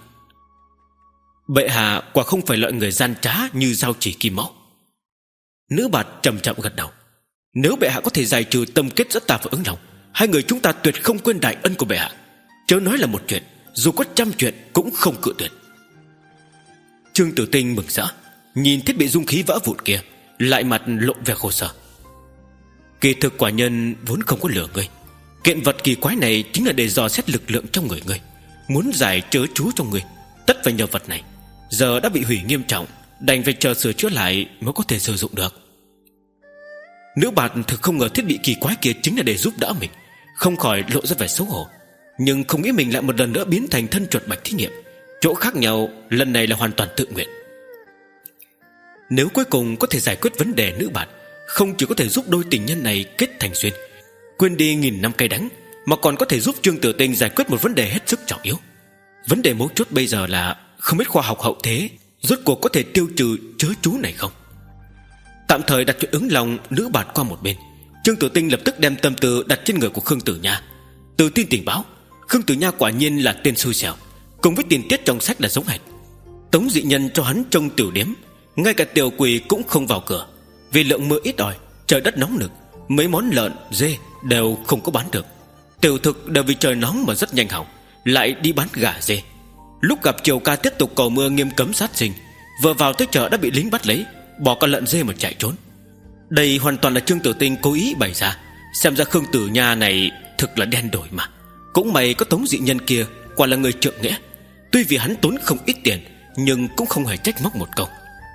Bệ hạ quả không phải loại người gian trá như giao chỉ kim mẫu. Nữ bạt trầm chậm gật đầu. Nếu bệ hạ có thể giải trừ tâm kết giữa ta và ứng lòng, hai người chúng ta tuyệt không quên đại ân của bệ hạ. Chớ nói là một chuyện, dù có trăm chuyện cũng không cự tuyệt. Trương Tử Tinh mừng rỡ, nhìn thiết bị dung khí vỡ vụn kia, lại mặt lộ vẻ khổ sở. Kỳ thực quả nhân vốn không có lừa ngươi. Kiện vật kỳ quái này chính là để dò xét lực lượng trong người ngươi, muốn giải chớ chú trong ngươi, tất phải nhờ vật này. Giờ đã bị hủy nghiêm trọng, đành phải chờ sửa chữa lại mới có thể sử dụng được. Nữ bạt thực không ngờ thiết bị kỳ quái kia chính là để giúp đỡ mình, không khỏi lộ ra vẻ xấu hổ. Nhưng không nghĩ mình lại một lần nữa biến thành thân chuột bạch thí nghiệm. Chỗ khác nhau lần này là hoàn toàn tự nguyện. Nếu cuối cùng có thể giải quyết vấn đề nữ bạt, không chỉ có thể giúp đôi tình nhân này kết thành duyên, quên đi nghìn năm cay đắng, mà còn có thể giúp Trương Tử Tinh giải quyết một vấn đề hết sức trọng yếu. Vấn đề mấu chốt bây giờ là không biết khoa học hậu thế rốt cuộc có thể tiêu trừ chớ chú này không. Tạm thời đặt chuyện ứng lòng nữ bạt qua một bên, Trương Tử Tinh lập tức đem tâm tư đặt trên người của Khương Tử Nha. Từ tin tình báo, Khương Tử Nha quả nhiên là tên xui xẻo, cùng với tình tiết trong sách là giống hệt. Tống dị nhân cho hắn trông tiểu điếm, ngay cả tiểu quỷ cũng không vào cửa. Vì lượng mưa ít ỏi, trời đất nóng nực, mấy món lợn, dê đều không có bán được. Tiểu thực đều vì trời nóng mà rất nhanh hỏng, lại đi bán gà dê. Lúc gặp Triều Ca tiếp tục cầu mưa nghiêm cấm sát sinh, vừa vào tới chợ đã bị lính bắt lấy, bỏ con lợn dê mà chạy trốn. Đây hoàn toàn là Trương Tử Tinh cố ý bày ra. Xem ra Khương Tử Nha này thực là đen đổi mà. Cũng may có Tống dị nhân kia, quả là người trượng nghĩa. Tuy vì hắn tốn không ít tiền, nhưng cũng không hề trách móc một câu.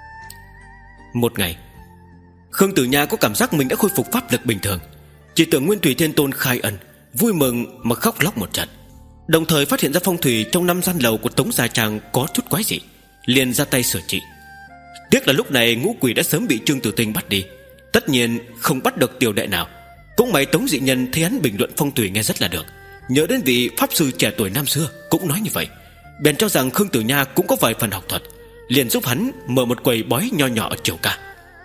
Một ngày, Khương Tử Nha có cảm giác mình đã khôi phục pháp lực bình thường, chỉ tưởng Nguyên Thủy Thiên Tôn khai ân, vui mừng mà khóc lóc một trận. Đồng thời phát hiện ra phong thủy trong năm gian lầu của Tống gia trang có chút quái dị, liền ra tay sửa trị. Tiếc là lúc này ngũ quỷ đã sớm bị Trương Tử Tinh bắt đi, tất nhiên không bắt được tiểu đệ nào. Cũng may Tống dị nhân thấy hắn bình luận phong thủy nghe rất là được, Nhớ đến vị pháp sư trẻ tuổi năm xưa cũng nói như vậy, bèn cho rằng Khương Tử Nha cũng có vài phần học thuật, liền giúp hắn mở một quầy bói nho nhỏ ở Triều Ca.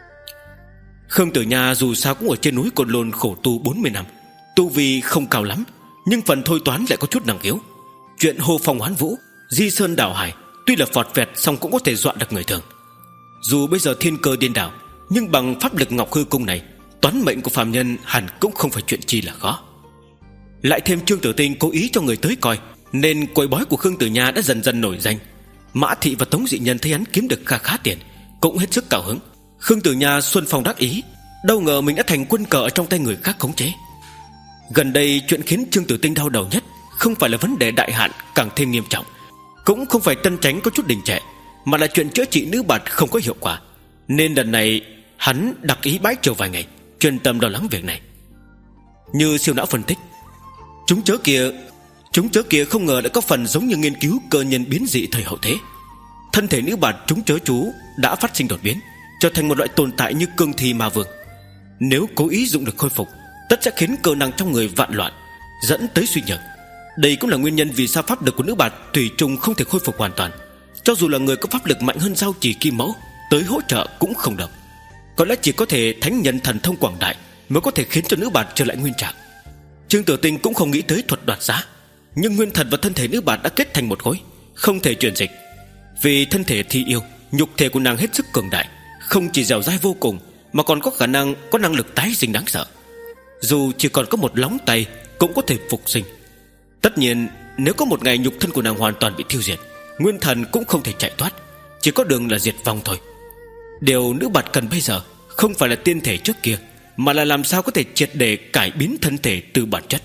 Khương Tử Nha dù sao cũng ở trên núi Côn Lôn khổ tu bốn mươi năm, tu vi không cao lắm, nhưng phần thôi toán lại có chút năng khiếu. Chuyện hô phong hoán vũ, di sơn đảo hải, tuy là phọt vẹt song cũng có thể dọa được người thường. Dù bây giờ thiên cơ điên đảo, nhưng bằng pháp lực Ngọc Hư Cung này, toán mệnh của phàm nhân hẳn cũng không phải chuyện chi là khó. Lại thêm Trương Tử Tinh cố ý cho người tới coi, nên quầy bói của Khương Tử Nha đã dần dần nổi danh. Mã Thị và Tống Dị Nhân thấy hắn kiếm được kha khá tiền, cũng hết sức cao hứng. Khương Tử Nha xuân phong đắc ý, đâu ngờ mình đã thành quân cờ ở trong tay người khác khống chế. Gần đây chuyện khiến Trương Tử Tinh đau đầu nhất không phải là vấn đề đại hạn càng thêm nghiêm trọng, cũng không phải Tân Chánh có chút đình trệ, mà là chuyện chữa trị nữ bạt không có hiệu quả. Nên lần này hắn đặc ý bãi triều vài ngày, chuyên tâm lo lắng việc này. Như siêu não phân tích, chúng chớ kia Chúng chớ kia không ngờ đã có phần giống như nghiên cứu cơ nhân biến dị thời hậu thế. Thân thể nữ bạt chúng chớ chú đã phát sinh đột biến, trở thành một loại tồn tại như cương thi ma vương. Nếu cố ý dụng được khôi phục, tất sẽ khiến cơ năng trong người vạn loạn, dẫn tới suy nhược. Đây cũng là nguyên nhân vì sao pháp lực của nữ bạt thủy chung không thể khôi phục hoàn toàn. Cho dù là người có pháp lực mạnh hơn giao chỉ kim mẫu tới hỗ trợ cũng không được. Có lẽ chỉ có thể thánh nhân thần thông quảng đại mới có thể khiến cho nữ bạt trở lại nguyên trạng. Trương Tử Tinh cũng không nghĩ tới thuật đoạt giá, nhưng nguyên thần và thân thể nữ bạt đã kết thành một khối, không thể chuyển dịch. Vì thân thể thi yêu, nhục thể của nàng hết sức cường đại, không chỉ dẻo dai vô cùng, mà còn có khả năng có năng lực tái sinh đáng sợ. Dù chỉ còn có một lóng tay cũng có thể phục sinh. Tất nhiên nếu có một ngày nhục thân của nàng hoàn toàn bị tiêu diệt, nguyên thần cũng không thể chạy thoát, chỉ có đường là diệt vong thôi. Điều nữ bạt cần bây giờ không phải là tiên thể trước kia, mà là làm sao có thể triệt để cải biến thân thể từ bản chất.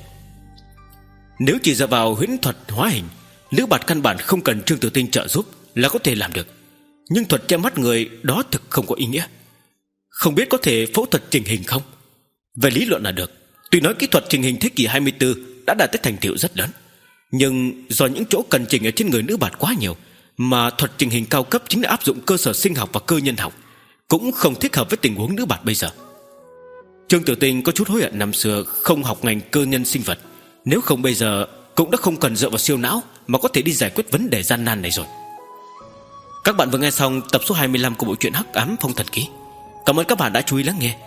Nếu chỉ dựa vào huyễn thuật hóa hình, nữ bạt căn bản không cần Trương Tử Tinh trợ giúp là có thể làm được. Nhưng thuật che mắt người đó thực không có ý nghĩa. Không biết có thể phẫu thuật chỉnh hình không? Về lý luận là được. Tuy nói kỹ thuật chỉnh hình thế kỷ hai mươi tư đã đạt tới thành tựu rất lớn, nhưng do những chỗ cần chỉnh ở trên người nữ bạt quá nhiều, mà thuật chỉnh hình cao cấp chính là áp dụng cơ sở sinh học và cơ nhân học, cũng không thích hợp với tình huống nữ bạt bây giờ. Trương Tử Tinh có chút hối hận năm xưa không học ngành cơ nhân sinh vật, nếu không bây giờ cũng đã không cần dựa vào siêu não mà có thể đi giải quyết vấn đề gian nan này rồi. Các bạn vừa nghe xong tập số hai mươi lăm của bộ truyện Hắc Ám Phong Thần Ký. Cảm ơn các bạn đã chú ý lắng nghe.